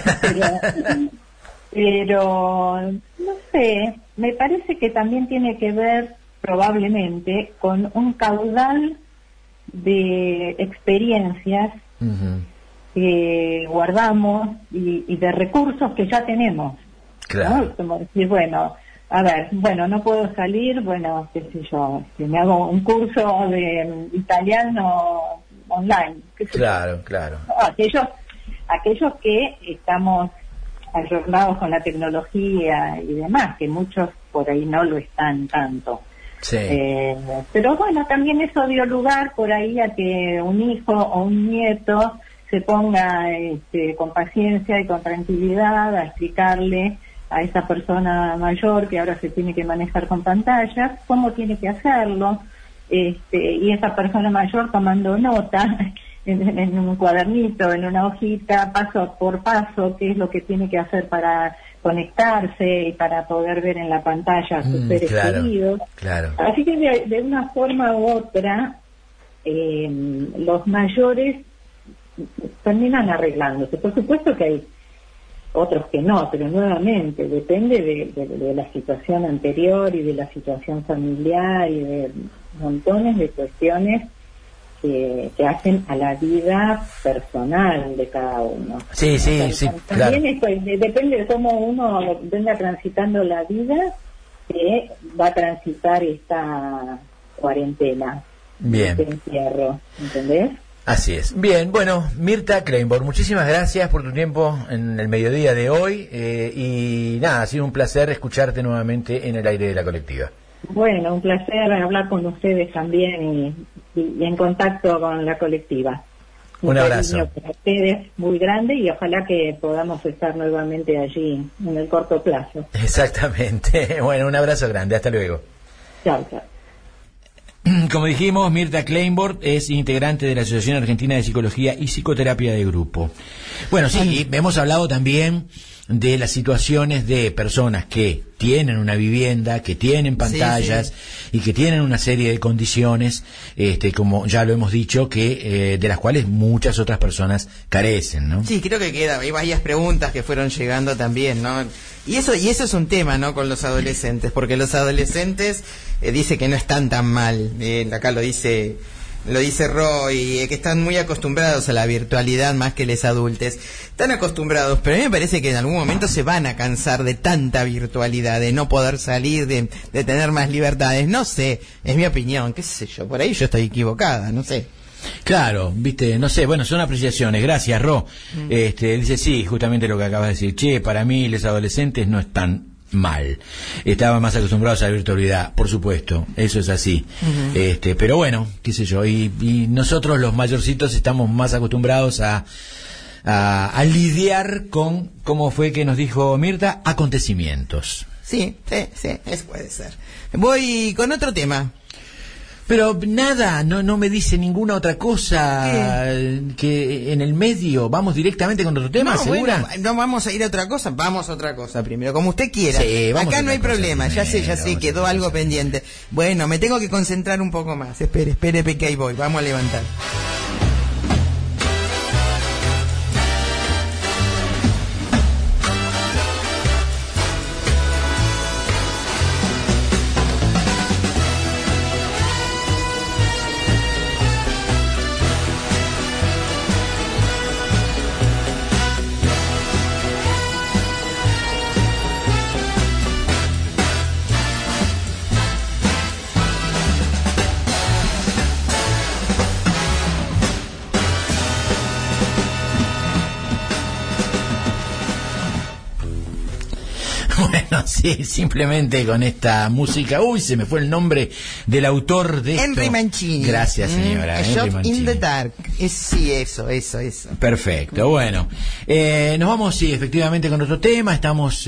pero, no sé, me parece que también tiene que ver, probablemente, con un caudal de experiencias que guardamos y de recursos que ya tenemos. Claro. ¿No? Como decir, no puedo salir, qué sé yo, me hago un curso de italiano online. Claro. Aquellos que estamos ayornados con la tecnología y demás, que muchos por ahí no lo están tanto. Sí. Pero también eso dio lugar por ahí a que un hijo o un nieto se ponga con paciencia y con tranquilidad a explicarle a esa persona mayor que ahora se tiene que manejar con pantallas cómo tiene que hacerlo, y esa persona mayor tomando nota en un cuadernito, en una hojita, paso por paso, qué es lo que tiene que hacer para conectarse y para poder ver en la pantalla a sus seres queridos. Claro. Así que de una forma u otra, los mayores terminan arreglándose. Por supuesto que hay otros que no, pero nuevamente depende de la situación anterior y de la situación familiar y de montones de cuestiones que hacen a la vida personal de cada uno. Sí, también claro. Depende de cómo uno venga transitando la vida, que va a transitar esta cuarentena. Bien. Este encierro, ¿entendés? Así es. Bien, bueno, Mirta Kleinborg, muchísimas gracias por tu tiempo en el mediodía de hoy, y nada, ha sido un placer escucharte nuevamente en el aire de la colectiva. Bueno, un placer hablar con ustedes también y en contacto con la colectiva. Un abrazo. Cariño para ustedes muy grande y ojalá que podamos estar nuevamente allí en el corto plazo. Exactamente. Bueno, un abrazo grande. Hasta luego. Chao, chao. Como dijimos, Mirta Kleinbord es integrante de la Asociación Argentina de Psicología y Psicoterapia de Grupo. Bueno, sí, hemos hablado también de las situaciones de personas que tienen una vivienda, que tienen pantallas y que tienen una serie de condiciones, como ya lo hemos dicho, que de las cuales muchas otras personas carecen, ¿no? Sí, creo que hay varias preguntas que fueron llegando también, ¿no? Y eso es un tema, ¿no? Con los adolescentes, porque los adolescentes dice que no están tan mal, acá lo dice Roy, que están muy acostumbrados a la virtualidad más que los adultos. Están acostumbrados, pero a mí me parece que en algún momento se van a cansar de tanta virtualidad, de no poder salir, de tener más libertades. No sé, es mi opinión, qué sé yo, por ahí yo estoy equivocada, no sé. Claro, viste, no sé, bueno, son apreciaciones, gracias, Ro. Dice, sí, justamente lo que acabas de decir, para mí los adolescentes no están mal, estaban más acostumbrados a la virtualidad, por supuesto, eso es así. Pero bueno, qué sé yo, y nosotros los mayorcitos estamos más acostumbrados a lidiar con, ¿cómo fue que nos dijo Mirta? Acontecimientos. Sí, eso puede ser. Voy con otro tema. Pero nada, no me dice ninguna otra cosa que en el medio. Vamos directamente con otro tema, ¿segura? Bueno, no vamos a ir a otra cosa, vamos a otra cosa primero, como usted quiera. Sí, acá no hay problema, ya sé, quedó algo pendiente. Bueno, me tengo que concentrar un poco más. Espere, que ahí voy, vamos a levantar. Sí, simplemente con esta música. Uy, se me fue el nombre del autor de esto. Henry Mancini. Gracias, señora. A Shot in the Dark. Sí, eso. Perfecto, bueno. Nos vamos, sí, efectivamente con otro tema. Estamos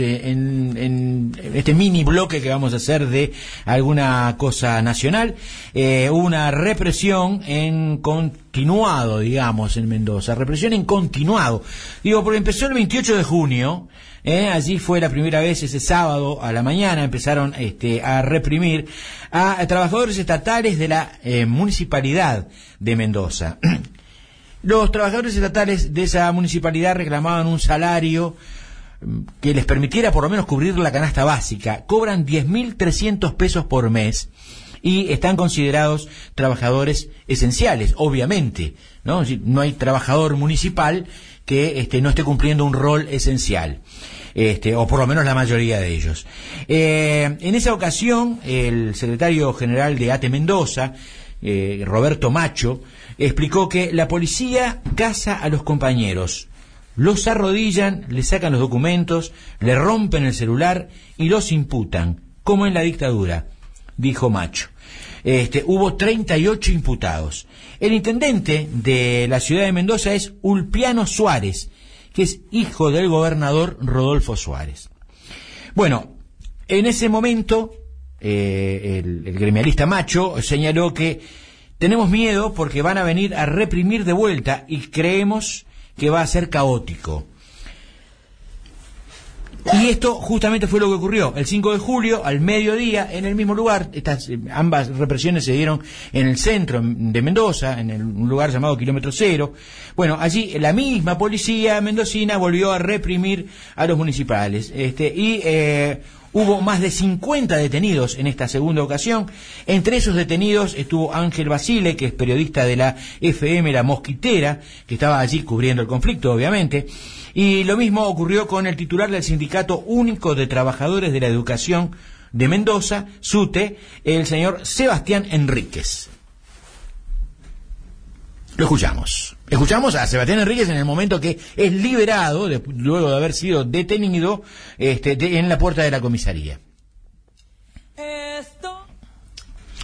en este mini bloque que vamos a hacer de alguna cosa nacional. Una represión en continuado, digamos, en Mendoza. Represión en continuado. Digo, porque empezó el 28 de junio. Allí fue la primera vez, ese sábado a la mañana empezaron a reprimir a trabajadores estatales de la municipalidad de Mendoza. Los trabajadores estatales de esa municipalidad reclamaban un salario que les permitiera por lo menos cubrir la canasta básica. Cobran 10.300 pesos por mes y están considerados trabajadores esenciales, obviamente, ¿no? No hay trabajador municipal que no esté cumpliendo un rol esencial. O por lo menos la mayoría de ellos. En esa ocasión, el secretario general de ATE Mendoza, Roberto Macho, explicó que la policía caza a los compañeros, los arrodillan, les sacan los documentos, le rompen el celular y los imputan, como en la dictadura, dijo Macho. Hubo 38 imputados. El intendente de la ciudad de Mendoza es Ulpiano Suárez, que es hijo del gobernador Rodolfo Suárez. Bueno, en ese momento, el gremialista Macho señaló que tenemos miedo porque van a venir a reprimir de vuelta y creemos que va a ser caótico. Y esto justamente fue lo que ocurrió. El 5 de julio, al mediodía, en el mismo lugar, ambas represiones se dieron en el centro de Mendoza, en un lugar llamado Kilómetro Cero. Bueno, allí la misma policía mendocina volvió a reprimir a los municipales. Hubo más de 50 detenidos en esta segunda ocasión. Entre esos detenidos estuvo Ángel Basile, que es periodista de la FM La Mosquitera, que estaba allí cubriendo el conflicto, obviamente. Y lo mismo ocurrió con el titular del Sindicato Único de Trabajadores de la Educación de Mendoza, SUTE, el señor Sebastián Enríquez. Lo escuchamos. Escuchamos a Sebastián Enríquez en el momento que es liberado, luego de haber sido detenido en la puerta de la comisaría.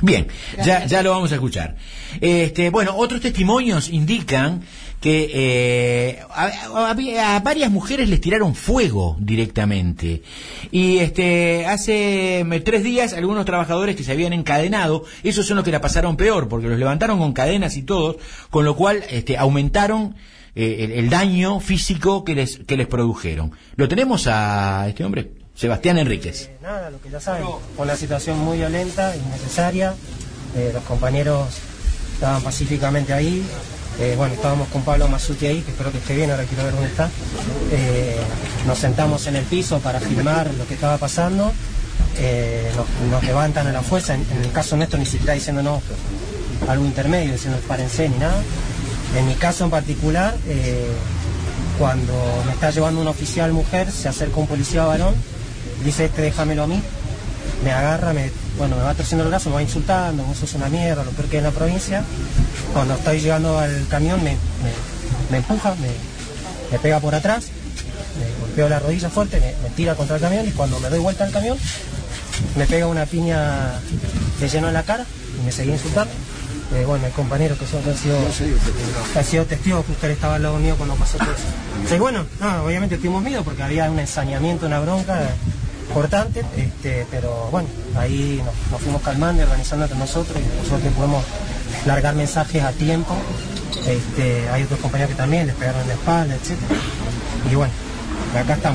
Bien, ya lo vamos a escuchar. Bueno, otros testimonios indican que a varias mujeres les tiraron fuego directamente. Y hace 3 días algunos trabajadores que se habían encadenado, esos son los que la pasaron peor, porque los levantaron con cadenas y todo, con lo cual aumentaron el daño físico que les produjeron. Lo tenemos a este hombre, Sebastián Enríquez. Nada, lo que ya saben, una situación muy violenta, innecesaria. Los compañeros estaban pacíficamente ahí. Bueno, estábamos con Pablo Masuti ahí, que espero que esté bien, ahora quiero ver dónde está. Nos sentamos en el piso para filmar lo que estaba pasando. Nos levantan a la fuerza, en el caso nuestro ni siquiera diciéndonos algo intermedio, diciendo párense ni nada. En mi caso en particular, cuando me está llevando un oficial mujer, se acerca un policía varón, dice déjamelo a mí, me agarra, me va torciendo el brazo, me va insultando, vos sos una mierda, lo peor que es en la provincia. Cuando estoy llegando al camión me empuja, me pega por atrás, me golpeo la rodilla fuerte, me tira contra el camión, y cuando me doy vuelta al camión me pega una piña de lleno en la cara y me seguía insultando. Bueno, el compañero que ha sido testigo, que usted estaba al lado mío cuando pasó todo eso. Sí, bueno, obviamente tuvimos miedo porque había un ensañamiento, una bronca importante, pero bueno, ahí nos fuimos calmando y organizando entre nosotros, y por suerte podemos largar mensajes a tiempo. Hay otros compañeros que también les pegaron en la espalda, etc. Y bueno, acá estamos.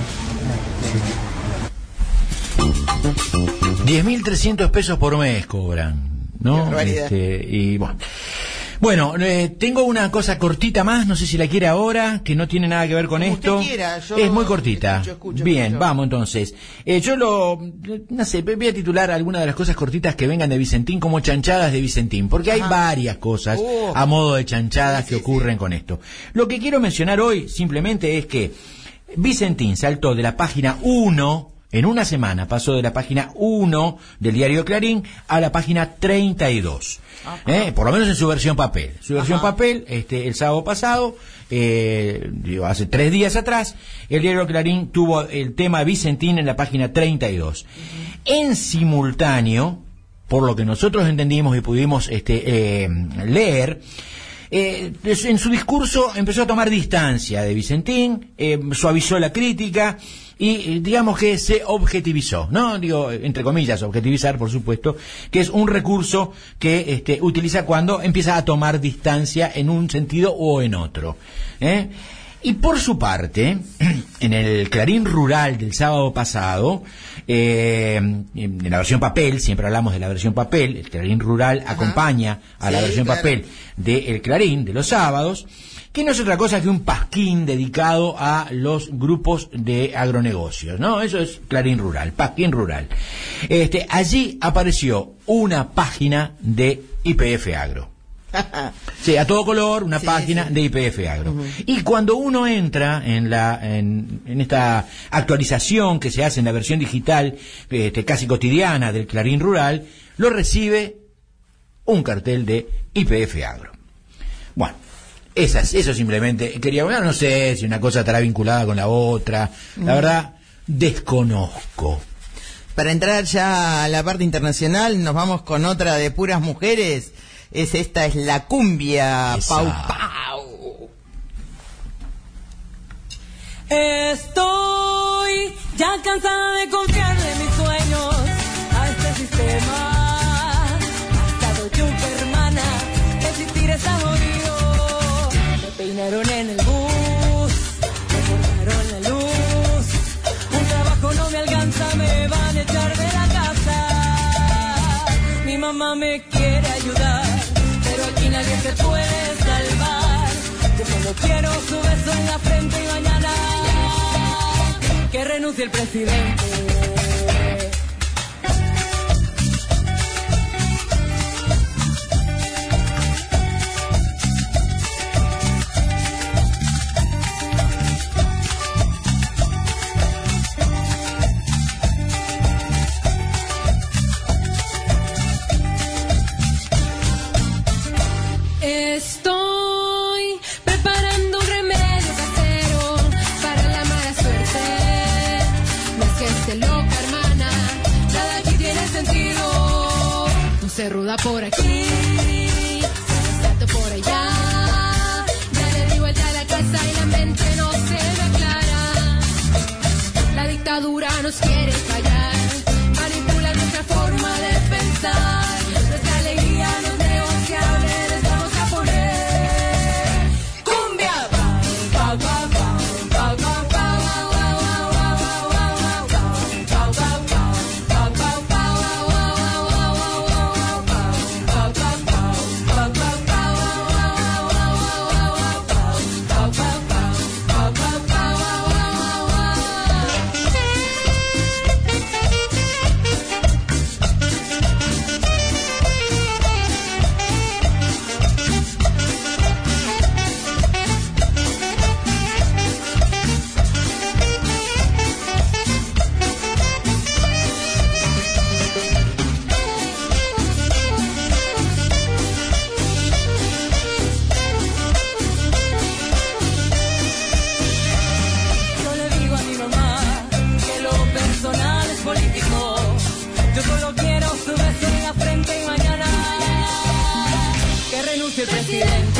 10.300 pesos por mes cobran, ¿no? Y bueno, tengo una cosa cortita más, no sé si la quiere ahora, que no tiene nada que ver con esto. Quiera, es muy cortita. Escucho. Vamos entonces. No sé, voy a titular algunas de las cosas cortitas que vengan de Vicentín como chanchadas de Vicentín, porque hay varias cosas a modo de chanchadas que ocurren con esto. Lo que quiero mencionar hoy simplemente es que Vicentín saltó de la página 1, en una semana pasó de la página 1 del diario Clarín a la página 32. Por lo menos en su versión papel. Su versión papel, el sábado pasado, hace 3 días atrás, el diario Clarín tuvo el tema Vicentín en la página 32. En simultáneo, por lo que nosotros entendimos y pudimos leer, en su discurso empezó a tomar distancia de Vicentín, suavizó la crítica y digamos que se objetivizó, ¿no? Digo, entre comillas, objetivizar, por supuesto, que es un recurso que utiliza cuando empieza a tomar distancia en un sentido o en otro. Y por su parte, en el Clarín Rural del sábado pasado, en la versión papel, siempre hablamos de la versión papel, el Clarín Rural acompaña a la versión papel del Clarín de los sábados, que no es otra cosa que un pasquín dedicado a los grupos de agronegocios, ¿no? Eso es Clarín Rural, pasquín rural. Allí apareció una página de YPF Agro. Sí, a todo color, una página de YPF Agro. Y cuando uno entra en esta actualización que se hace en la versión digital casi cotidiana del Clarín Rural, lo recibe un cartel de YPF Agro. Bueno, eso simplemente quería hablar, no sé si una cosa estará vinculada con la otra, la verdad desconozco. Para entrar ya a la parte internacional, nos vamos con otra de puras mujeres. Esta es la cumbia. Pau Pau. Estoy ya cansada de confiarle mis sueños a este sistema. Estado yuca, hermana, existir es aburrido. Me peinaron en el bus, me cortaron la luz. Un trabajo no me alcanza, me van a echar de la casa. Mi mamá me quiere ayudar, pero aquí nadie se puede salvar. Yo solo quiero su beso en la frente y mañana que renuncie el presidente. Estoy preparando un remedio casero para la mala suerte. No es que esté se ruda por aquí, se salta por allá. Ya le di vuelta a la casa y la mente no se me aclara. La dictadura nos quiere callar, manipula nuestra forma de pensar. Nuestra alegría no es negociable, les vamos a poner cumbia. Pa, pa, pa, pa, pa, pa, pa. Yo solo quiero su beso en la frente y mañana que renuncie el presidente.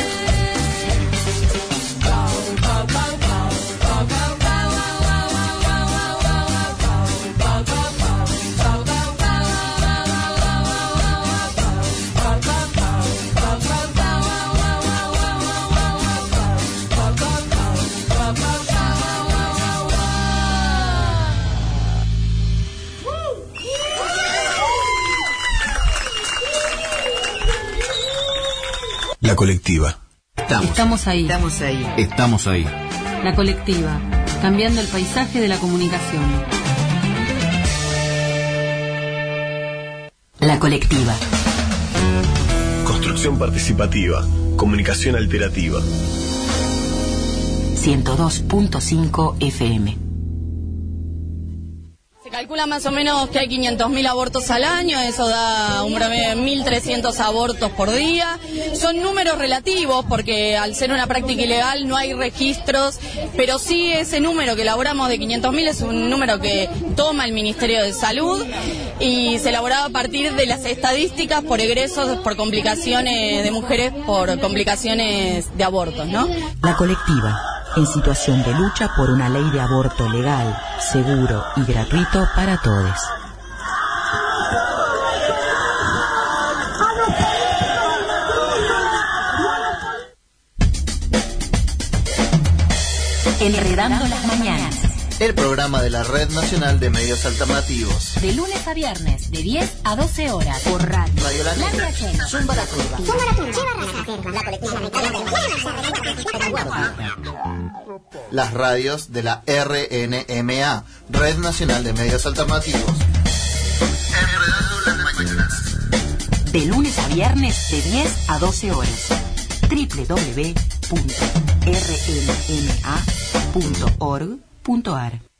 La colectiva. Estamos ahí. Estamos ahí. Estamos ahí. La colectiva, cambiando el paisaje de la comunicación. La colectiva. Construcción participativa. Comunicación alterativa. 102.5 FM. Se calcula más o menos que hay 500.000 abortos al año, eso da un promedio de 1.300 abortos por día. Son números relativos porque al ser una práctica ilegal no hay registros, pero sí ese número que elaboramos de 500.000 es un número que toma el Ministerio de Salud y se elaboraba a partir de las estadísticas por egresos, por complicaciones de mujeres, por complicaciones de abortos, ¿no? La colectiva, en situación de lucha por una ley de aborto legal, seguro y gratuito para todos. Enredando las mañanas. El programa de la Red Nacional de Medios Alternativos. De lunes a viernes, de 10 a 12 horas. Por radio. Radio La Negra. Zumba la Curva. Las radios de la RNMA, Red Nacional de Medios Alternativos. Enredando las mañanas. De lunes a viernes, de 10 a 12 horas. www.rnma.org.ar.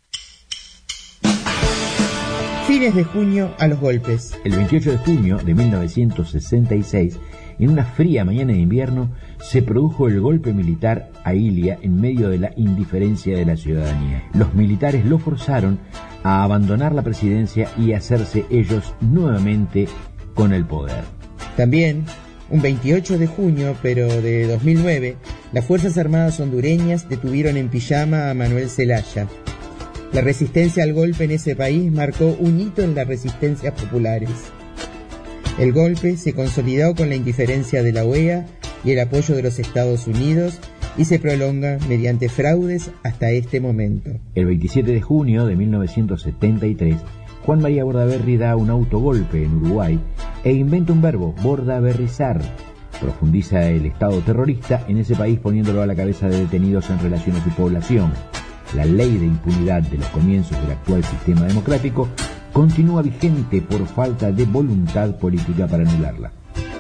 Fines de junio a los golpes. El 28 de junio de 1966, en una fría mañana de invierno, se produjo el golpe militar a Ilia en medio de la indiferencia de la ciudadanía. Los militares lo forzaron a abandonar la presidencia y hacerse ellos nuevamente con el poder. También, un 28 de junio, pero de 2009, las Fuerzas Armadas hondureñas detuvieron en pijama a Manuel Zelaya. La resistencia al golpe en ese país marcó un hito en las resistencias populares. El golpe se consolidó con la indiferencia de la OEA y el apoyo de los Estados Unidos y se prolonga mediante fraudes hasta este momento. El 27 de junio de 1973, Juan María Bordaberry da un autogolpe en Uruguay e inventa un verbo, bordaberrizar. Profundiza el estado terrorista en ese país poniéndolo a la cabeza de detenidos en relación a su población. La ley de impunidad de los comienzos del actual sistema democrático continúa vigente por falta de voluntad política para anularla.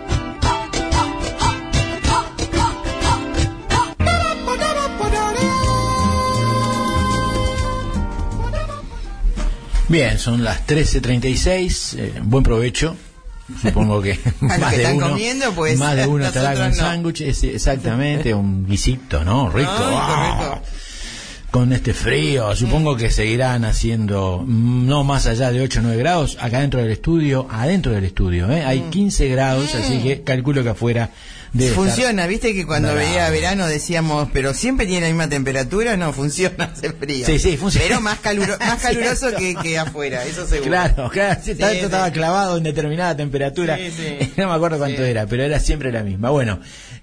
Bien, son las 13:36, buen provecho. Supongo que más de uno comiendo, pues, más de uno estará con sándwich, exactamente, un guisito, ¿no? Rico. Rico. con este frío, supongo que seguirán haciendo no más allá de 8 o 9 grados, acá adentro del estudio, hay 15 grados, así que calculo que afuera debe funciona, estar. Viste que cuando veía verano decíamos, pero siempre tiene la misma temperatura, no, funciona, hace frío. Sí, funciona. Pero más caluroso que afuera, eso seguro. Claro, sí, estaba clavado en determinada temperatura, no me acuerdo cuánto era, pero era siempre la misma. Bueno,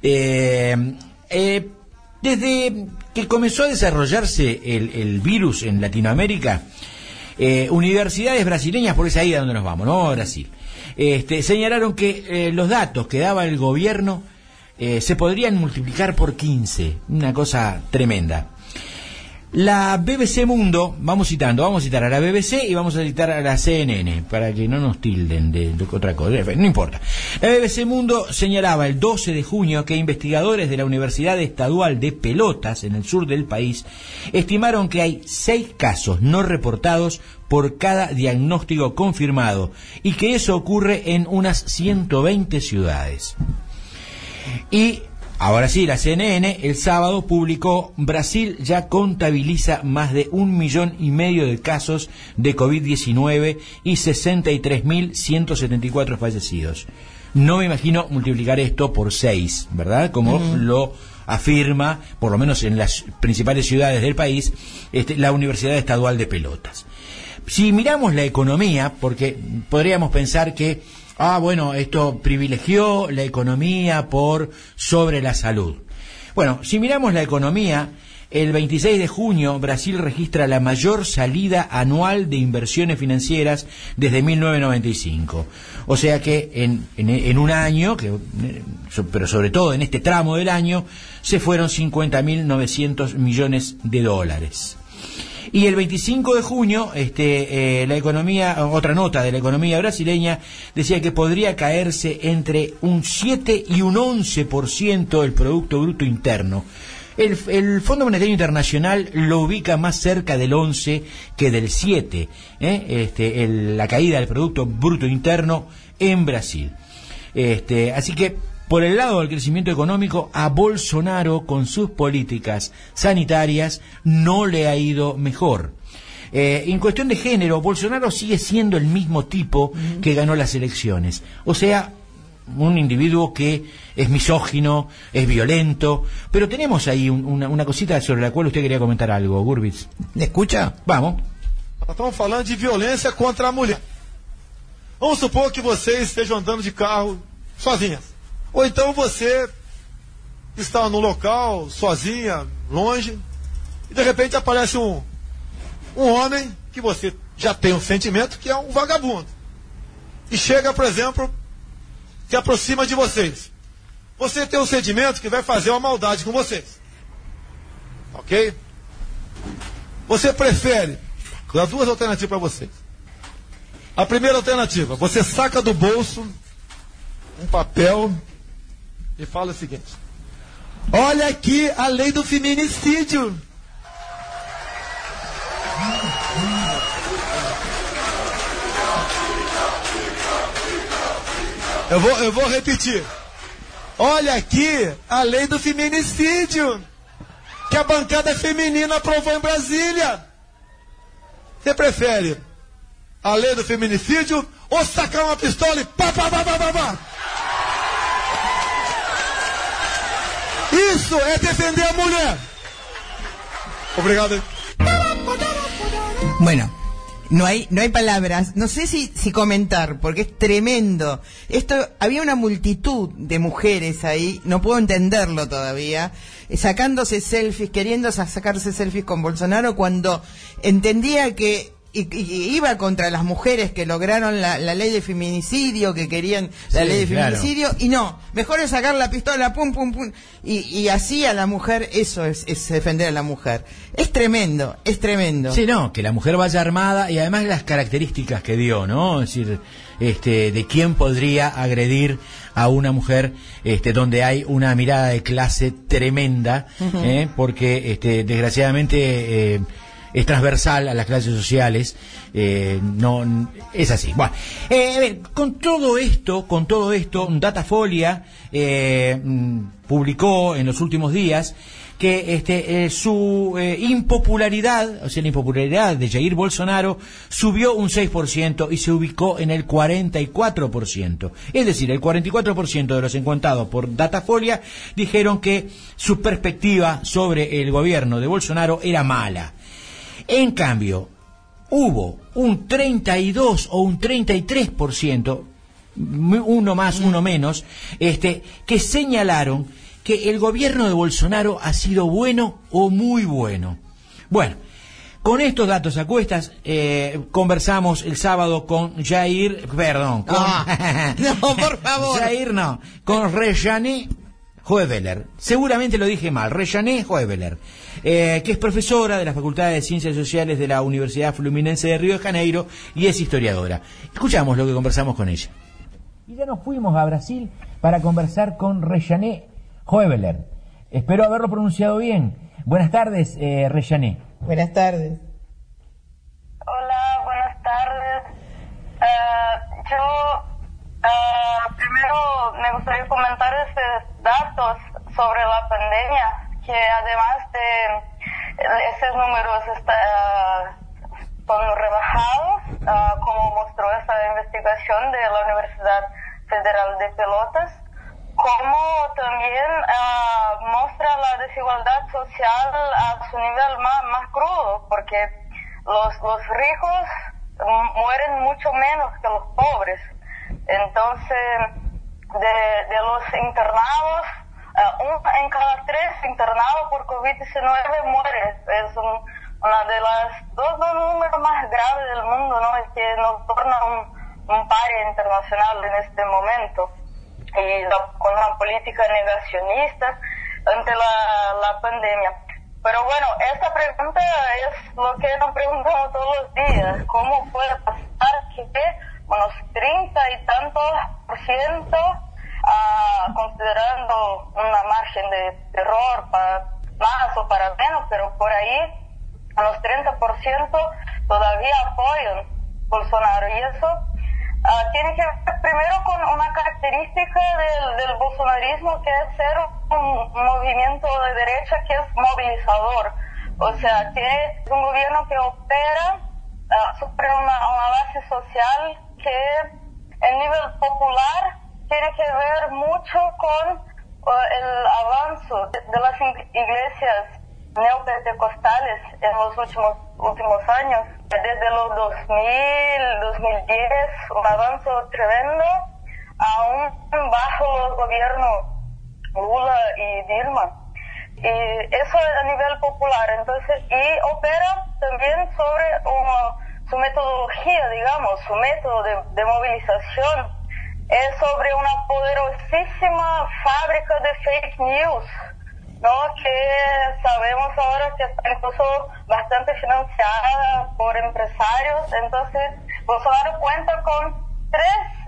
desde que comenzó a desarrollarse el virus en Latinoamérica, universidades brasileñas, porque es ahí a donde nos vamos, ¿no? Brasil, señalaron que los datos que daba el gobierno se podrían multiplicar por 15, una cosa tremenda. La BBC Mundo, vamos a citar a la BBC y vamos a citar a la CNN, para que no nos tilden de otra cosa, no importa. La BBC Mundo señalaba el 12 de junio que investigadores de la Universidad Estadual de Pelotas, en el sur del país, estimaron que hay 6 casos no reportados por cada diagnóstico confirmado, y que eso ocurre en unas 120 ciudades. Y ahora sí, la CNN el sábado publicó: Brasil ya contabiliza más de 1,5 millones de casos de COVID-19 y 63.174 fallecidos. No me imagino multiplicar esto por 6, ¿verdad? Como lo afirma, por lo menos en las principales ciudades del país, la Universidad Estadual de Pelotas. Si miramos la economía, porque podríamos pensar que esto privilegió la economía por sobre la salud. Bueno, si miramos la economía, el 26 de junio Brasil registra la mayor salida anual de inversiones financieras desde 1995. O sea que en un año, pero sobre todo en este tramo del año, se fueron 50.900 millones de dólares. Y el 25 de junio, la economía, otra nota de la economía brasileña, decía que podría caerse entre un 7 y un 11% el Producto Bruto Interno. El Fondo Monetario Internacional lo ubica más cerca del 11 que del 7, la caída del Producto Bruto Interno en Brasil. Así que, por el lado del crecimiento económico, a Bolsonaro con sus políticas sanitarias no le ha ido mejor. En cuestión de género, Bolsonaro sigue siendo el mismo tipo que ganó las elecciones. O sea, un individuo que es misógino, es violento, pero tenemos ahí una cosita sobre la cual usted quería comentar algo, Gurbitz. ¿Le escucha? Vamos. Estamos falando de violência contra a mulher. Vamos supor que vocês estejam andando de carro sozinhas. Ou então você está num local, sozinha, longe, e de repente aparece um homem que você já tem um sentimento que é um vagabundo. E chega, por exemplo, se aproxima de vocês. Você tem um sentimento que vai fazer uma maldade com vocês. Ok? Você prefere, vou dar 2 alternativas para vocês. A primeira alternativa, você saca do bolso um papel e fala o seguinte: olha aqui a lei do feminicídio. Eu vou repetir. Olha aqui a lei do feminicídio que a bancada feminina aprovou em Brasília. Você prefere a lei do feminicídio ou sacar uma pistola e pá, pá, pá, pá, pá, pá? Isso é defender a mulher. Obrigado. Bueno, no hay palabras, no sé si comentar, porque es tremendo. Había una multitud de mujeres ahí, no puedo entenderlo todavía, sacándose selfies, queriendo sacarse selfies con Bolsonaro, cuando entendía que iba contra las mujeres que lograron la ley de feminicidio, que querían la ley de feminicidio, claro. Y no, mejor es sacar la pistola, pum, pum, pum, y así a la mujer, eso es defender a la mujer. Es tremendo, es tremendo. Sí, no, que la mujer vaya armada, y además las características que dio, ¿no? Es decir, de quién podría agredir a una mujer, donde hay una mirada de clase tremenda, porque desgraciadamente es transversal a las clases sociales, no es así. Bueno, a ver, con todo esto, Datafolia publicó en los últimos días que su impopularidad, o sea, la impopularidad de Jair Bolsonaro subió un 6% y se ubicó en el 44%. Es decir, el 44% de los encuestados por Datafolia dijeron que su perspectiva sobre el gobierno de Bolsonaro era mala. En cambio, hubo un 32 o un 33%, uno más, uno menos, que señalaron que el gobierno de Bolsonaro ha sido bueno o muy bueno. Bueno, con estos datos a cuestas, conversamos el sábado con Jair, perdón, con... No, por favor. Jair no, con Rejané Hoeveler, seguramente lo dije mal, Rejané Hoeveler, que es profesora de la Facultad de Ciencias Sociales de la Universidad Fluminense de Río de Janeiro y es historiadora. Escuchamos lo que conversamos con ella. Y ya nos fuimos a Brasil para conversar con Rejané Hoeveler. Espero haberlo pronunciado bien. Buenas tardes, Rejané. Buenas tardes. Hola, buenas tardes. Primero me gustaría comentar estos datos sobre la pandemia, que además de esos números son rebajados, como mostró esta investigación de la Universidad Federal de Pelotas, como también muestra la desigualdad social a su nivel más crudo, porque los ricos mueren mucho menos que los pobres. Entonces, de los internados, en cada 3 internados por COVID-19 muere. Es una de las dos números más graves del mundo, ¿no? Es que nos torna un paria internacional en este momento. Y con una política negacionista ante la pandemia. Pero bueno, esta pregunta es lo que nos preguntamos todos los días. ¿Cómo puede pasar que unos 30 y tantos %, considerando una margen de error para más o para menos, pero por ahí unos 30% todavía apoyan Bolsonaro? Y eso tiene que ver primero con una característica del bolsonarismo, que es ser un movimiento de derecha que es movilizador. O sea, es un gobierno que opera sobre una base social que el nivel popular tiene que ver mucho con el avance de las iglesias neopentecostales en los últimos años. Desde los 2000, 2010, un avance tremendo, aún bajo los gobiernos Lula y Dilma. Y eso a nivel popular. Entonces, y opera también sobre su metodología, digamos, su método de movilización. Es sobre una poderosísima fábrica de fake news, ¿no? Que sabemos ahora que está incluso bastante financiada por empresarios. Entonces, Bolsonaro cuenta con 3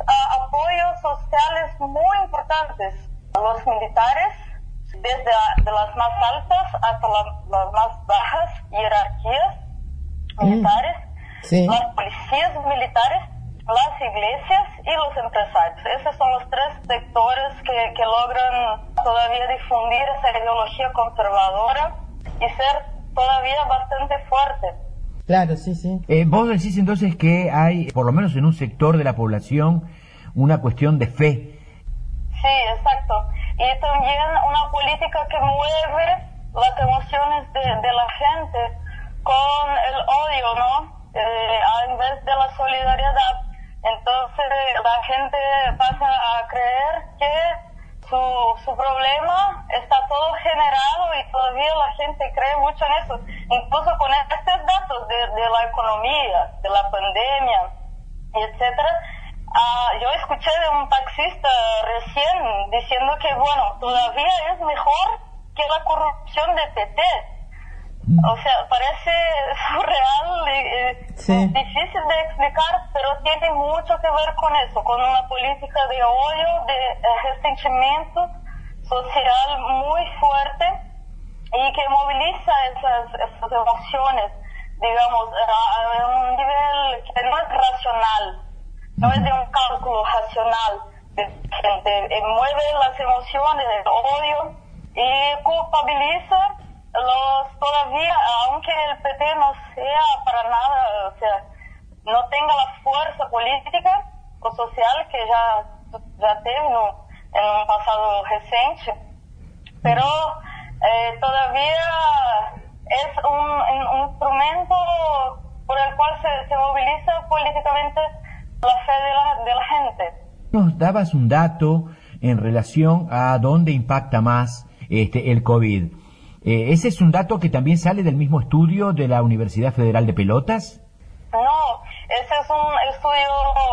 apoyos sociales muy importantes. Los militares, desde de las más altas hasta las más bajas jerarquías militares, las policías militares, las iglesias y los empresarios. Esos son los 3 sectores que logran todavía difundir esa ideología conservadora y ser todavía bastante fuerte. Claro, sí, sí. Vos decís entonces que hay, por lo menos en un sector de la población, una cuestión de fe. Sí, exacto. Y también una política que mueve las emociones de la gente con el odio, ¿no? En vez de la solidaridad. Entonces la gente pasa a creer que su problema está todo generado y todavía la gente cree mucho en eso. Incluso con estos datos de la economía, de la pandemia, etcétera. Yo escuché de un taxista recién diciendo que, bueno, todavía es mejor que la corrupción de PT. O sea, parece surreal y difícil de explicar, pero tiene mucho que ver con eso, con una política de odio, de resentimiento social muy fuerte y que moviliza esas emociones digamos, a un nivel que no es racional, no es de un cálculo racional de gente, mueve las emociones, el odio y culpabiliza todavía, aunque el PT no sea para nada, o sea, no tenga la fuerza política o social que ya tiene en un pasado reciente, pero todavía es un instrumento por el cual se moviliza políticamente la fe de la gente. Nos dabas un dato en relación a dónde impacta más el COVID. ¿Ese es un dato que también sale del mismo estudio de la Universidad Federal de Pelotas? No, ese es un estudio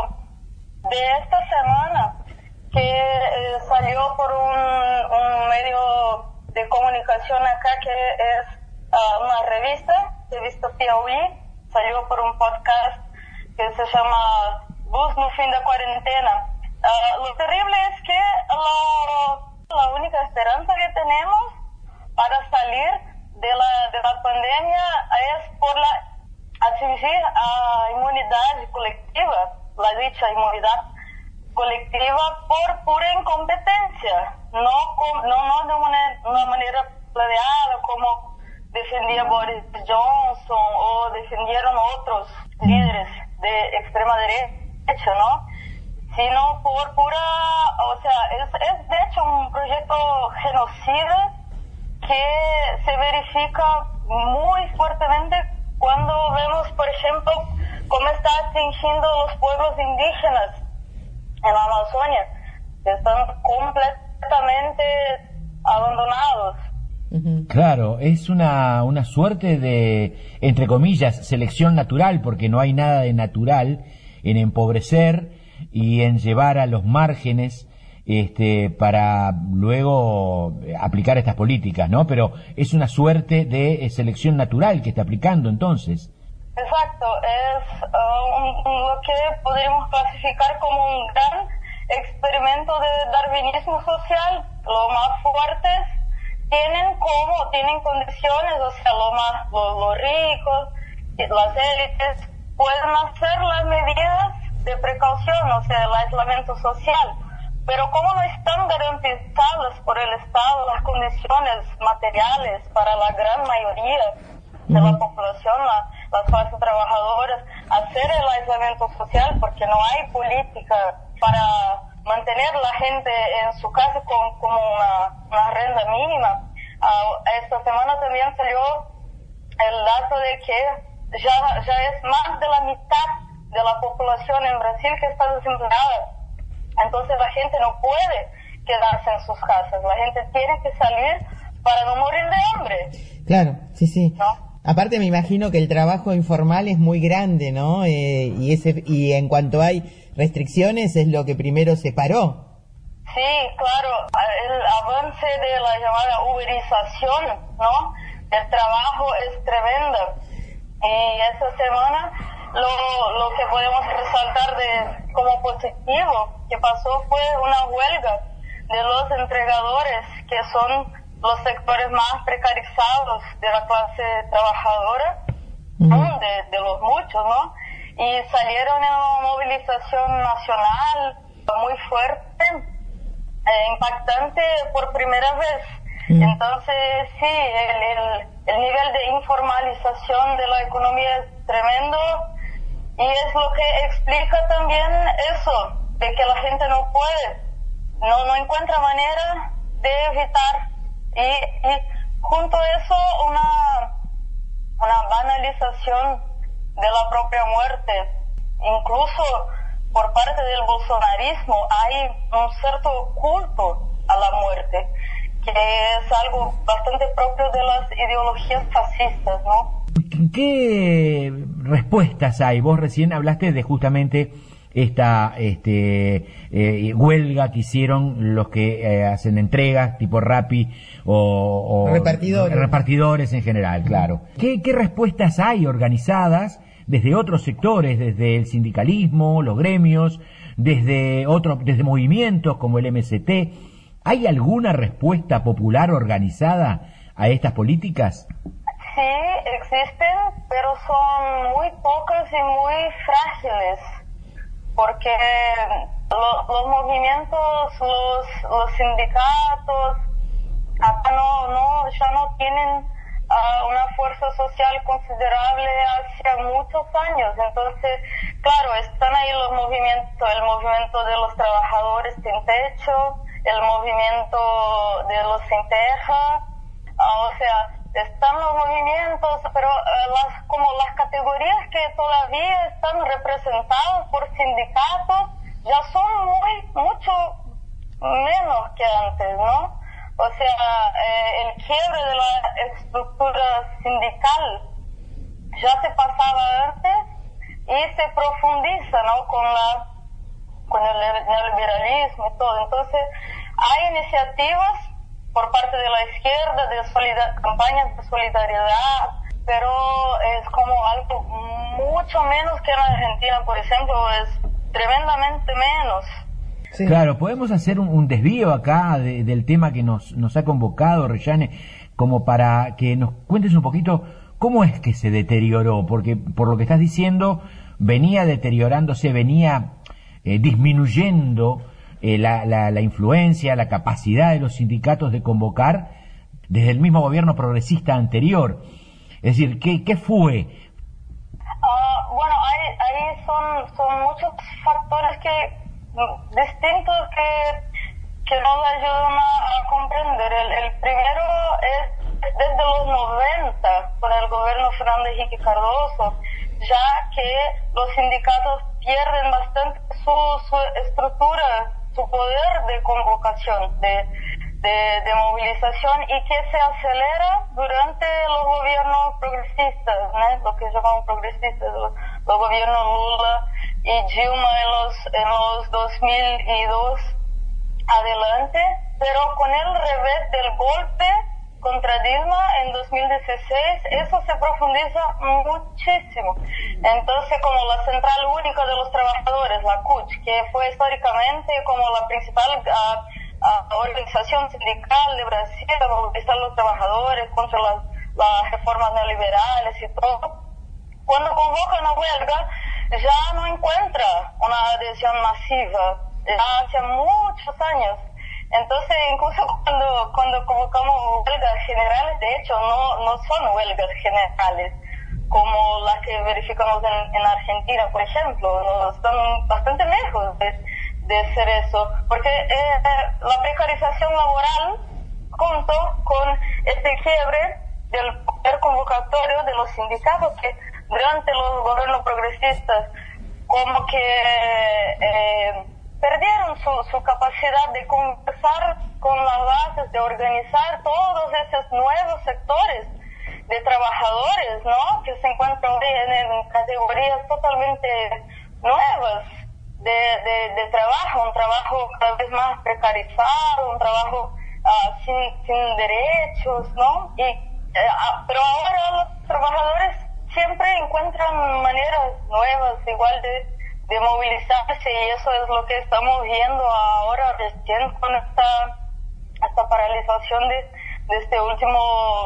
de esta semana que salió por un medio de comunicación acá que es una revista Piauí, salió por un podcast que se llama Luz no Fin de Cuarentena. Lo terrible es que la única esperanza que tenemos para salir de la pandemia es por atingir a inmunidad colectiva, la dicha inmunidad colectiva por pura incompetencia, no de una manera planeada como defendía Boris Johnson o defendieron otros líderes de extrema derecha, ¿no? Sino por pura, o sea, es de hecho un proyecto genocida que se verifica muy fuertemente cuando vemos, por ejemplo, cómo está atingiendo los pueblos indígenas en la Amazonia, que están completamente abandonados. Claro, es una suerte de, entre comillas, selección natural, porque no hay nada de natural en empobrecer y en llevar a los márgenes para luego aplicar estas políticas, ¿no? Pero es una suerte de selección natural que está aplicando entonces. Exacto, es lo que podríamos clasificar como un gran experimento de darwinismo social. Los más fuertes tienen condiciones, o sea, los ricos, las élites pueden hacer las medidas de precaución, o sea, el aislamiento social. Pero como no están garantizadas por el Estado las condiciones materiales para la gran mayoría de la población, las clases trabajadoras, hacer el aislamiento social, porque no hay política para mantener a la gente en su casa como una renta mínima. Esta semana también salió el dato de que ya es más de la mitad de la población en Brasil que está desempleada. Entonces la gente no puede quedarse en sus casas, la gente tiene que salir para no morir de hambre. Claro, sí. ¿No? Aparte me imagino que el trabajo informal es muy grande, ¿no? Y en cuanto hay restricciones es lo que primero se paró. Sí, claro, el avance de la llamada uberización, ¿no? El trabajo es tremendo. Y esta semana lo que podemos resaltar como positivo que pasó fue una huelga de los entregadores, que son los sectores más precarizados de la clase trabajadora, de los muchos, ¿no? Y salieron en una movilización nacional muy fuerte, impactante por primera vez. Entonces, sí, el nivel de informalización de la economía es tremendo, y es lo que explica también eso, de que la gente no puede, no encuentra manera de evitar, y junto a eso una banalización de la propia muerte. Incluso por parte del bolsonarismo hay un cierto culto a la muerte, que es algo bastante propio de las ideologías fascistas, ¿no? ¿Qué respuestas hay? Vos recién hablaste de justamente esta huelga que hicieron los que hacen entregas tipo Rappi o repartidores en general, claro. ¿Qué respuestas hay organizadas desde otros sectores, desde el sindicalismo, los gremios, desde movimientos como el MST? ¿Hay alguna respuesta popular organizada a estas políticas? sí existen, pero son muy pocas y muy frágiles, porque los movimientos, los sindicatos, acá ya no tienen una fuerza social considerable hace muchos años. Entonces, claro, están ahí los movimientos, el movimiento de los trabajadores sin techo, el movimiento de los sin teja, o sea, están los movimientos, pero como las categorías que todavía están representadas por sindicatos ya son mucho menos que antes, ¿no? O sea, el quiebre de la estructura sindical ya se pasaba antes y se profundiza, ¿no? Con el neoliberalismo y todo. Entonces, hay iniciativas por parte de la izquierda de campañas de solidaridad, pero es como algo mucho menos que en Argentina, por ejemplo, es tremendamente menos. Sí. Claro, podemos hacer un desvío acá del tema que nos ha convocado, Reyane, como para que nos cuentes un poquito cómo es que se deterioró, porque por lo que estás diciendo, venía deteriorándose, venía disminuyendo la influencia, la capacidad de los sindicatos de convocar desde el mismo gobierno progresista anterior. Es decir, ¿qué fue? Bueno, ahí son muchos factores distintos que nos ayudan a comprender. El primero es desde los 90, con el gobierno Fernando Henrique Cardoso, ya que los sindicatos pierden bastante su estructura, su poder de convocación, de movilización, y que se acelera durante los gobiernos progresistas, ¿no? Lo que llamamos progresistas, los gobiernos Lula y Dilma en los 2002 adelante, pero con el revés del golpe contra Dilma en 2016, eso se profundiza muchísimo. Entonces, como la Central Única de los Trabajadores, la CUT, que fue históricamente como la principal organización sindical de Brasil, a movilizar a los trabajadores contra las reformas neoliberales y todo, cuando convoca una huelga, ya no encuentra una adhesión masiva, ya hace muchos años. Entonces, incluso cuando convocamos huelgas generales, de hecho, no son huelgas generales, como las que verificamos en Argentina, por ejemplo, están bastante lejos de ser eso, porque la precarización laboral, junto con este quiebre del poder convocatorio de los sindicatos, que durante los gobiernos progresistas como que perdieron su capacidad de conversar con las bases, de organizar todos esos nuevos sectores de trabajadores, ¿no? Que se encuentran hoy en categorías totalmente nuevas de trabajo, un trabajo cada vez más precarizado, un trabajo sin derechos, ¿no? Pero ahora los trabajadores siempre encuentran maneras nuevas, igual de movilizarse, y eso es lo que estamos viendo ahora recién con esta paralización de este último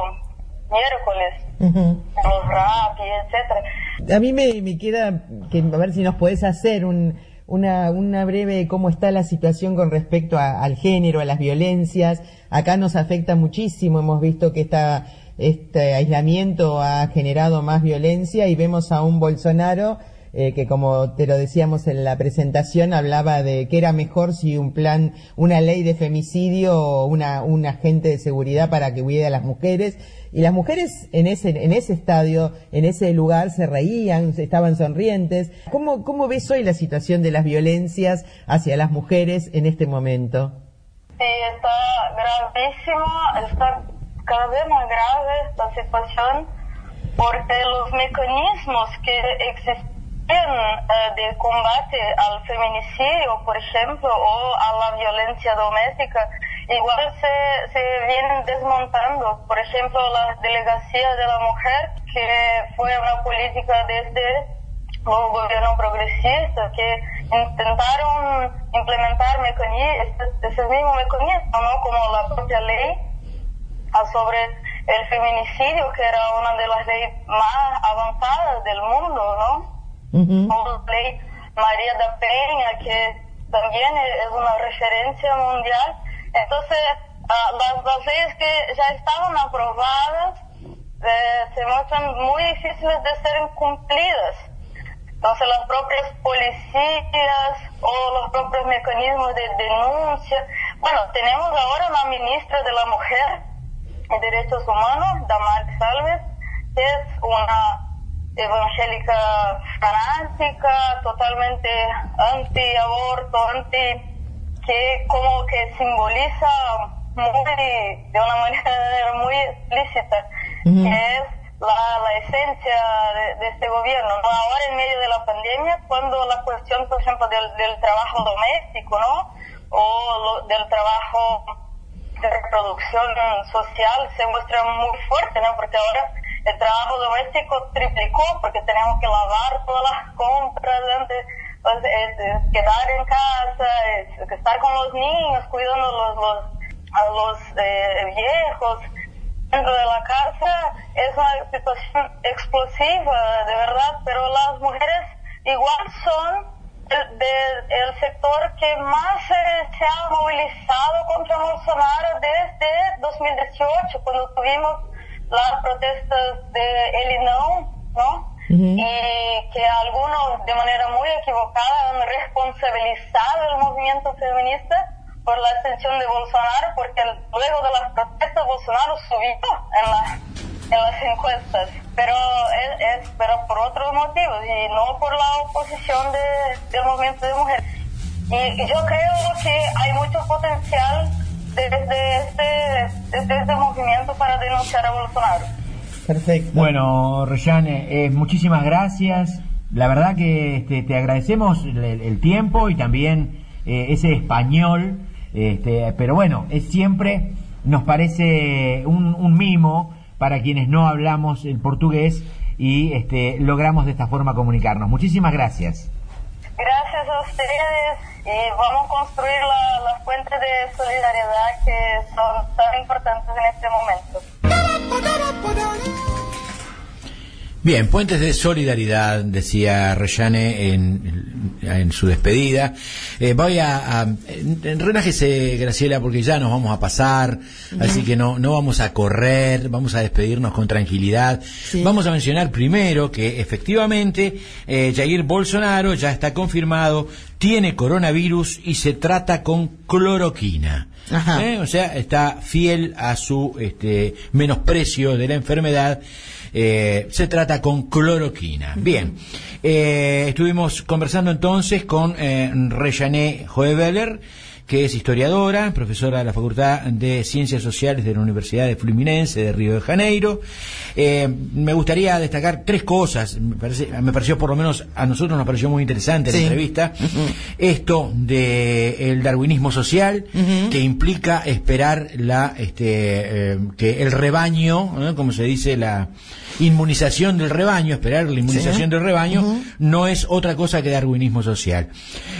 miércoles, los rap y etcétera. A mí me queda que a ver si nos podés hacer una breve cómo está la situación con respecto al género, a las violencias. Acá nos afecta muchísimo, hemos visto que este aislamiento ha generado más violencia, y vemos a un Bolsonaro que, como te lo decíamos en la presentación, hablaba de que era mejor si una ley de femicidio o un agente de seguridad para que cuide a las mujeres, y las mujeres en ese estadio, en ese lugar, se reían, estaban sonrientes. ¿Cómo ves hoy la situación de las violencias hacia las mujeres en este momento? Sí, está gravísima, está cada vez más grave la situación, porque los mecanismos que existen de combate al feminicidio, por ejemplo, o a la violencia doméstica, igual se vienen desmontando. Por ejemplo, la delegacia de la mujer, que fue una política desde los gobiernos progresistas, que intentaron implementar ese mismo mecanismo, ¿no? Como la propia ley sobre el feminicidio, que era una de las leyes más avanzadas del mundo, ¿no? O la ley María da Peña, que también es una referencia mundial. Entonces, las leyes que ya estaban aprobadas se muestran muy difíciles de ser cumplidas. Entonces, las propias policías o los propios mecanismos de denuncia. Bueno, tenemos ahora una ministra de la Mujer y Derechos Humanos, Damaris Alves, que es una evangélica fanática, totalmente anti-aborto, que como que simboliza de una manera muy explícita, que es la esencia de este gobierno, ¿no? Ahora en medio de la pandemia, cuando la cuestión, por ejemplo, del trabajo doméstico, ¿no? O del trabajo de reproducción social se muestra muy fuerte, ¿no? Porque ahora el trabajo doméstico triplicó, porque tenemos que lavar todas las compras antes, quedar en casa, estar con los niños, cuidando a los viejos dentro de la casa. Es una situación explosiva, de verdad, pero las mujeres igual son el sector que más se ha movilizado contra Bolsonaro desde 2018, cuando tuvimos las protestas de El ¿no? Y que algunos de manera muy equivocada han responsabilizado el movimiento feminista por la ascensión de Bolsonaro, porque luego de las protestas Bolsonaro subió en las encuestas, pero por otros motivos y no por la oposición del movimiento de mujeres. Y yo creo que hay mucho potencial desde este movimiento para denunciar a Bolsonaro. Perfecto. Bueno, Reyane, muchísimas gracias. La verdad que te agradecemos el tiempo y también ese español, pero bueno, siempre nos parece un mimo para quienes no hablamos el portugués y logramos de esta forma comunicarnos. Muchísimas gracias. Gracias a ustedes y vamos a construir las fuentes de solidaridad que son tan importantes en este momento. Bien, puentes de solidaridad, decía Reyane en su despedida. Relájese, Graciela, porque ya nos vamos a pasar, así que no vamos a correr, vamos a despedirnos con tranquilidad. Sí. Vamos a mencionar primero que efectivamente Jair Bolsonaro ya está confirmado, tiene coronavirus y se trata con cloroquina. O sea, está fiel a su menosprecio de la enfermedad. Se trata con cloroquina. Bien, estuvimos conversando entonces con Reyane Hoeveler, que es historiadora, profesora de la Facultad de Ciencias Sociales de la Universidad de Fluminense de Río de Janeiro. Me gustaría destacar tres cosas. Me pareció, por lo menos a nosotros nos pareció muy interesante la entrevista. Esto de el darwinismo social, que implica esperar que el rebaño, ¿no? Como se dice, la inmunización del rebaño, esperar la inmunización del rebaño, no es otra cosa que darwinismo social.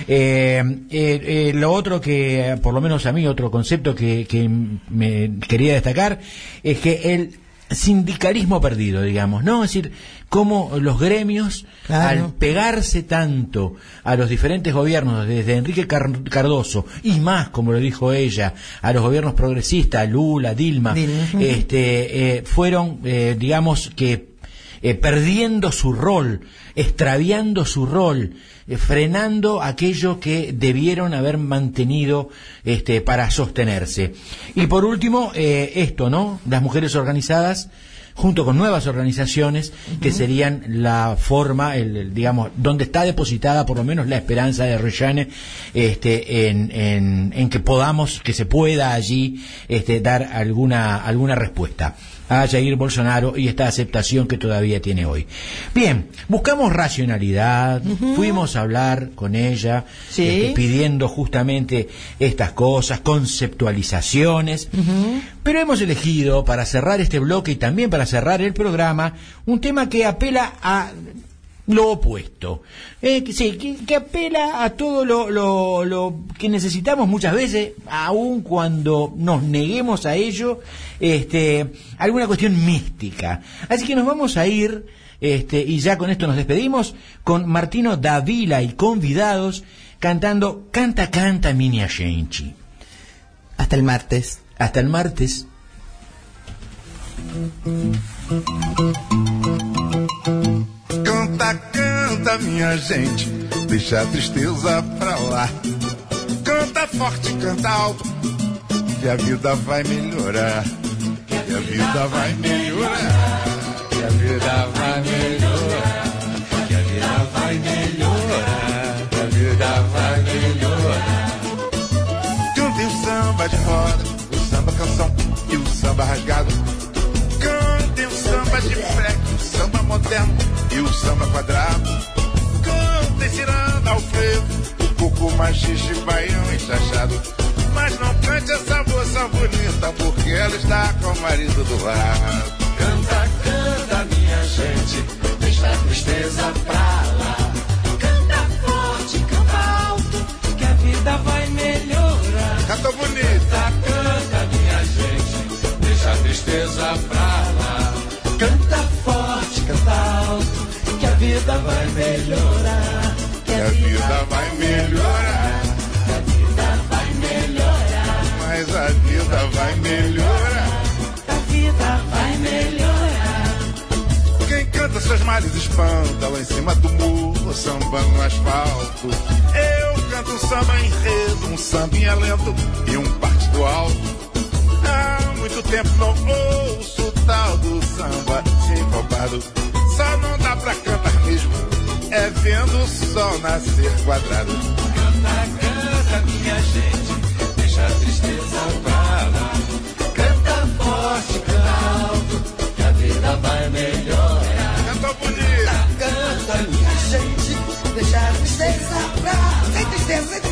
Lo otro que, por lo menos a mí, otro concepto que me quería destacar es que el sindicalismo perdido, digamos, ¿no? Es decir, cómo los gremios, al pegarse tanto a los diferentes gobiernos, desde Enrique Cardoso y más, como lo dijo ella, a los gobiernos progresistas, Lula, Dilma, fueron, digamos que perdiendo su rol, extraviando su rol, frenando aquello que debieron haber mantenido para sostenerse. Y por último, ¿no? Las mujeres organizadas junto con nuevas organizaciones que serían la forma, digamos, donde está depositada por lo menos la esperanza de Reyane en que se pueda allí dar alguna respuesta a Jair Bolsonaro y esta aceptación que todavía tiene hoy. Bien, buscamos racionalidad, fuimos a hablar con ella, pidiendo justamente estas cosas, conceptualizaciones, pero hemos elegido para cerrar este bloque y también para cerrar el programa un tema que apela a lo opuesto, que apela a todo lo que necesitamos muchas veces, aun cuando nos neguemos a ello, alguna cuestión mística. Así que nos vamos a ir, y ya con esto nos despedimos, con Martino Davila y convidados cantando Canta, canta, minha gente. Hasta el martes. Hasta el martes. Canta, canta, minha gente, deixa a tristeza pra lá. Canta forte, canta alto, que a vida vai melhorar. Que a vida vai melhorar. Que a vida vai melhorar. Que a vida vai melhorar. Que a vida vai melhorar. Cantem o samba de roda, o samba canção e o samba rasgado. Cantem o samba de freque, o samba moderno e o samba quadrado. Cantem ciranda ao frevo, o coco, machixe, baião e chachado. Mas não cante essa moça bonita, porque ela está com o marido do lado. Canta, canta, minha gente, deixa a tristeza pra lá. Canta forte, canta alto, que a vida vai melhorar. Canta bonita. Canta, minha gente, deixa a tristeza pra lá. Canta forte, canta alto, que a vida vai melhorar. Que a vida vai melhorar. Que a vida vai melhorar. Mas a vida vai melhorar. A vida vai melhorar. Quem canta seus males espanta lá em cima do muro, samba no asfalto. Eu canto um samba enredo, um sambinha lento e um partido alto. Há muito tempo não ouço o tal do samba sincopado. Só não dá pra cantar mesmo, é vendo o sol nascer quadrado. Canta, canta, minha gente, deixa a tristeza pra lá. Canta forte, canta alto, que a vida vai melhorar. Canta bonita. Canta, minha gente, deixa a tristeza pra lá. Sem tristeza, sem tristeza.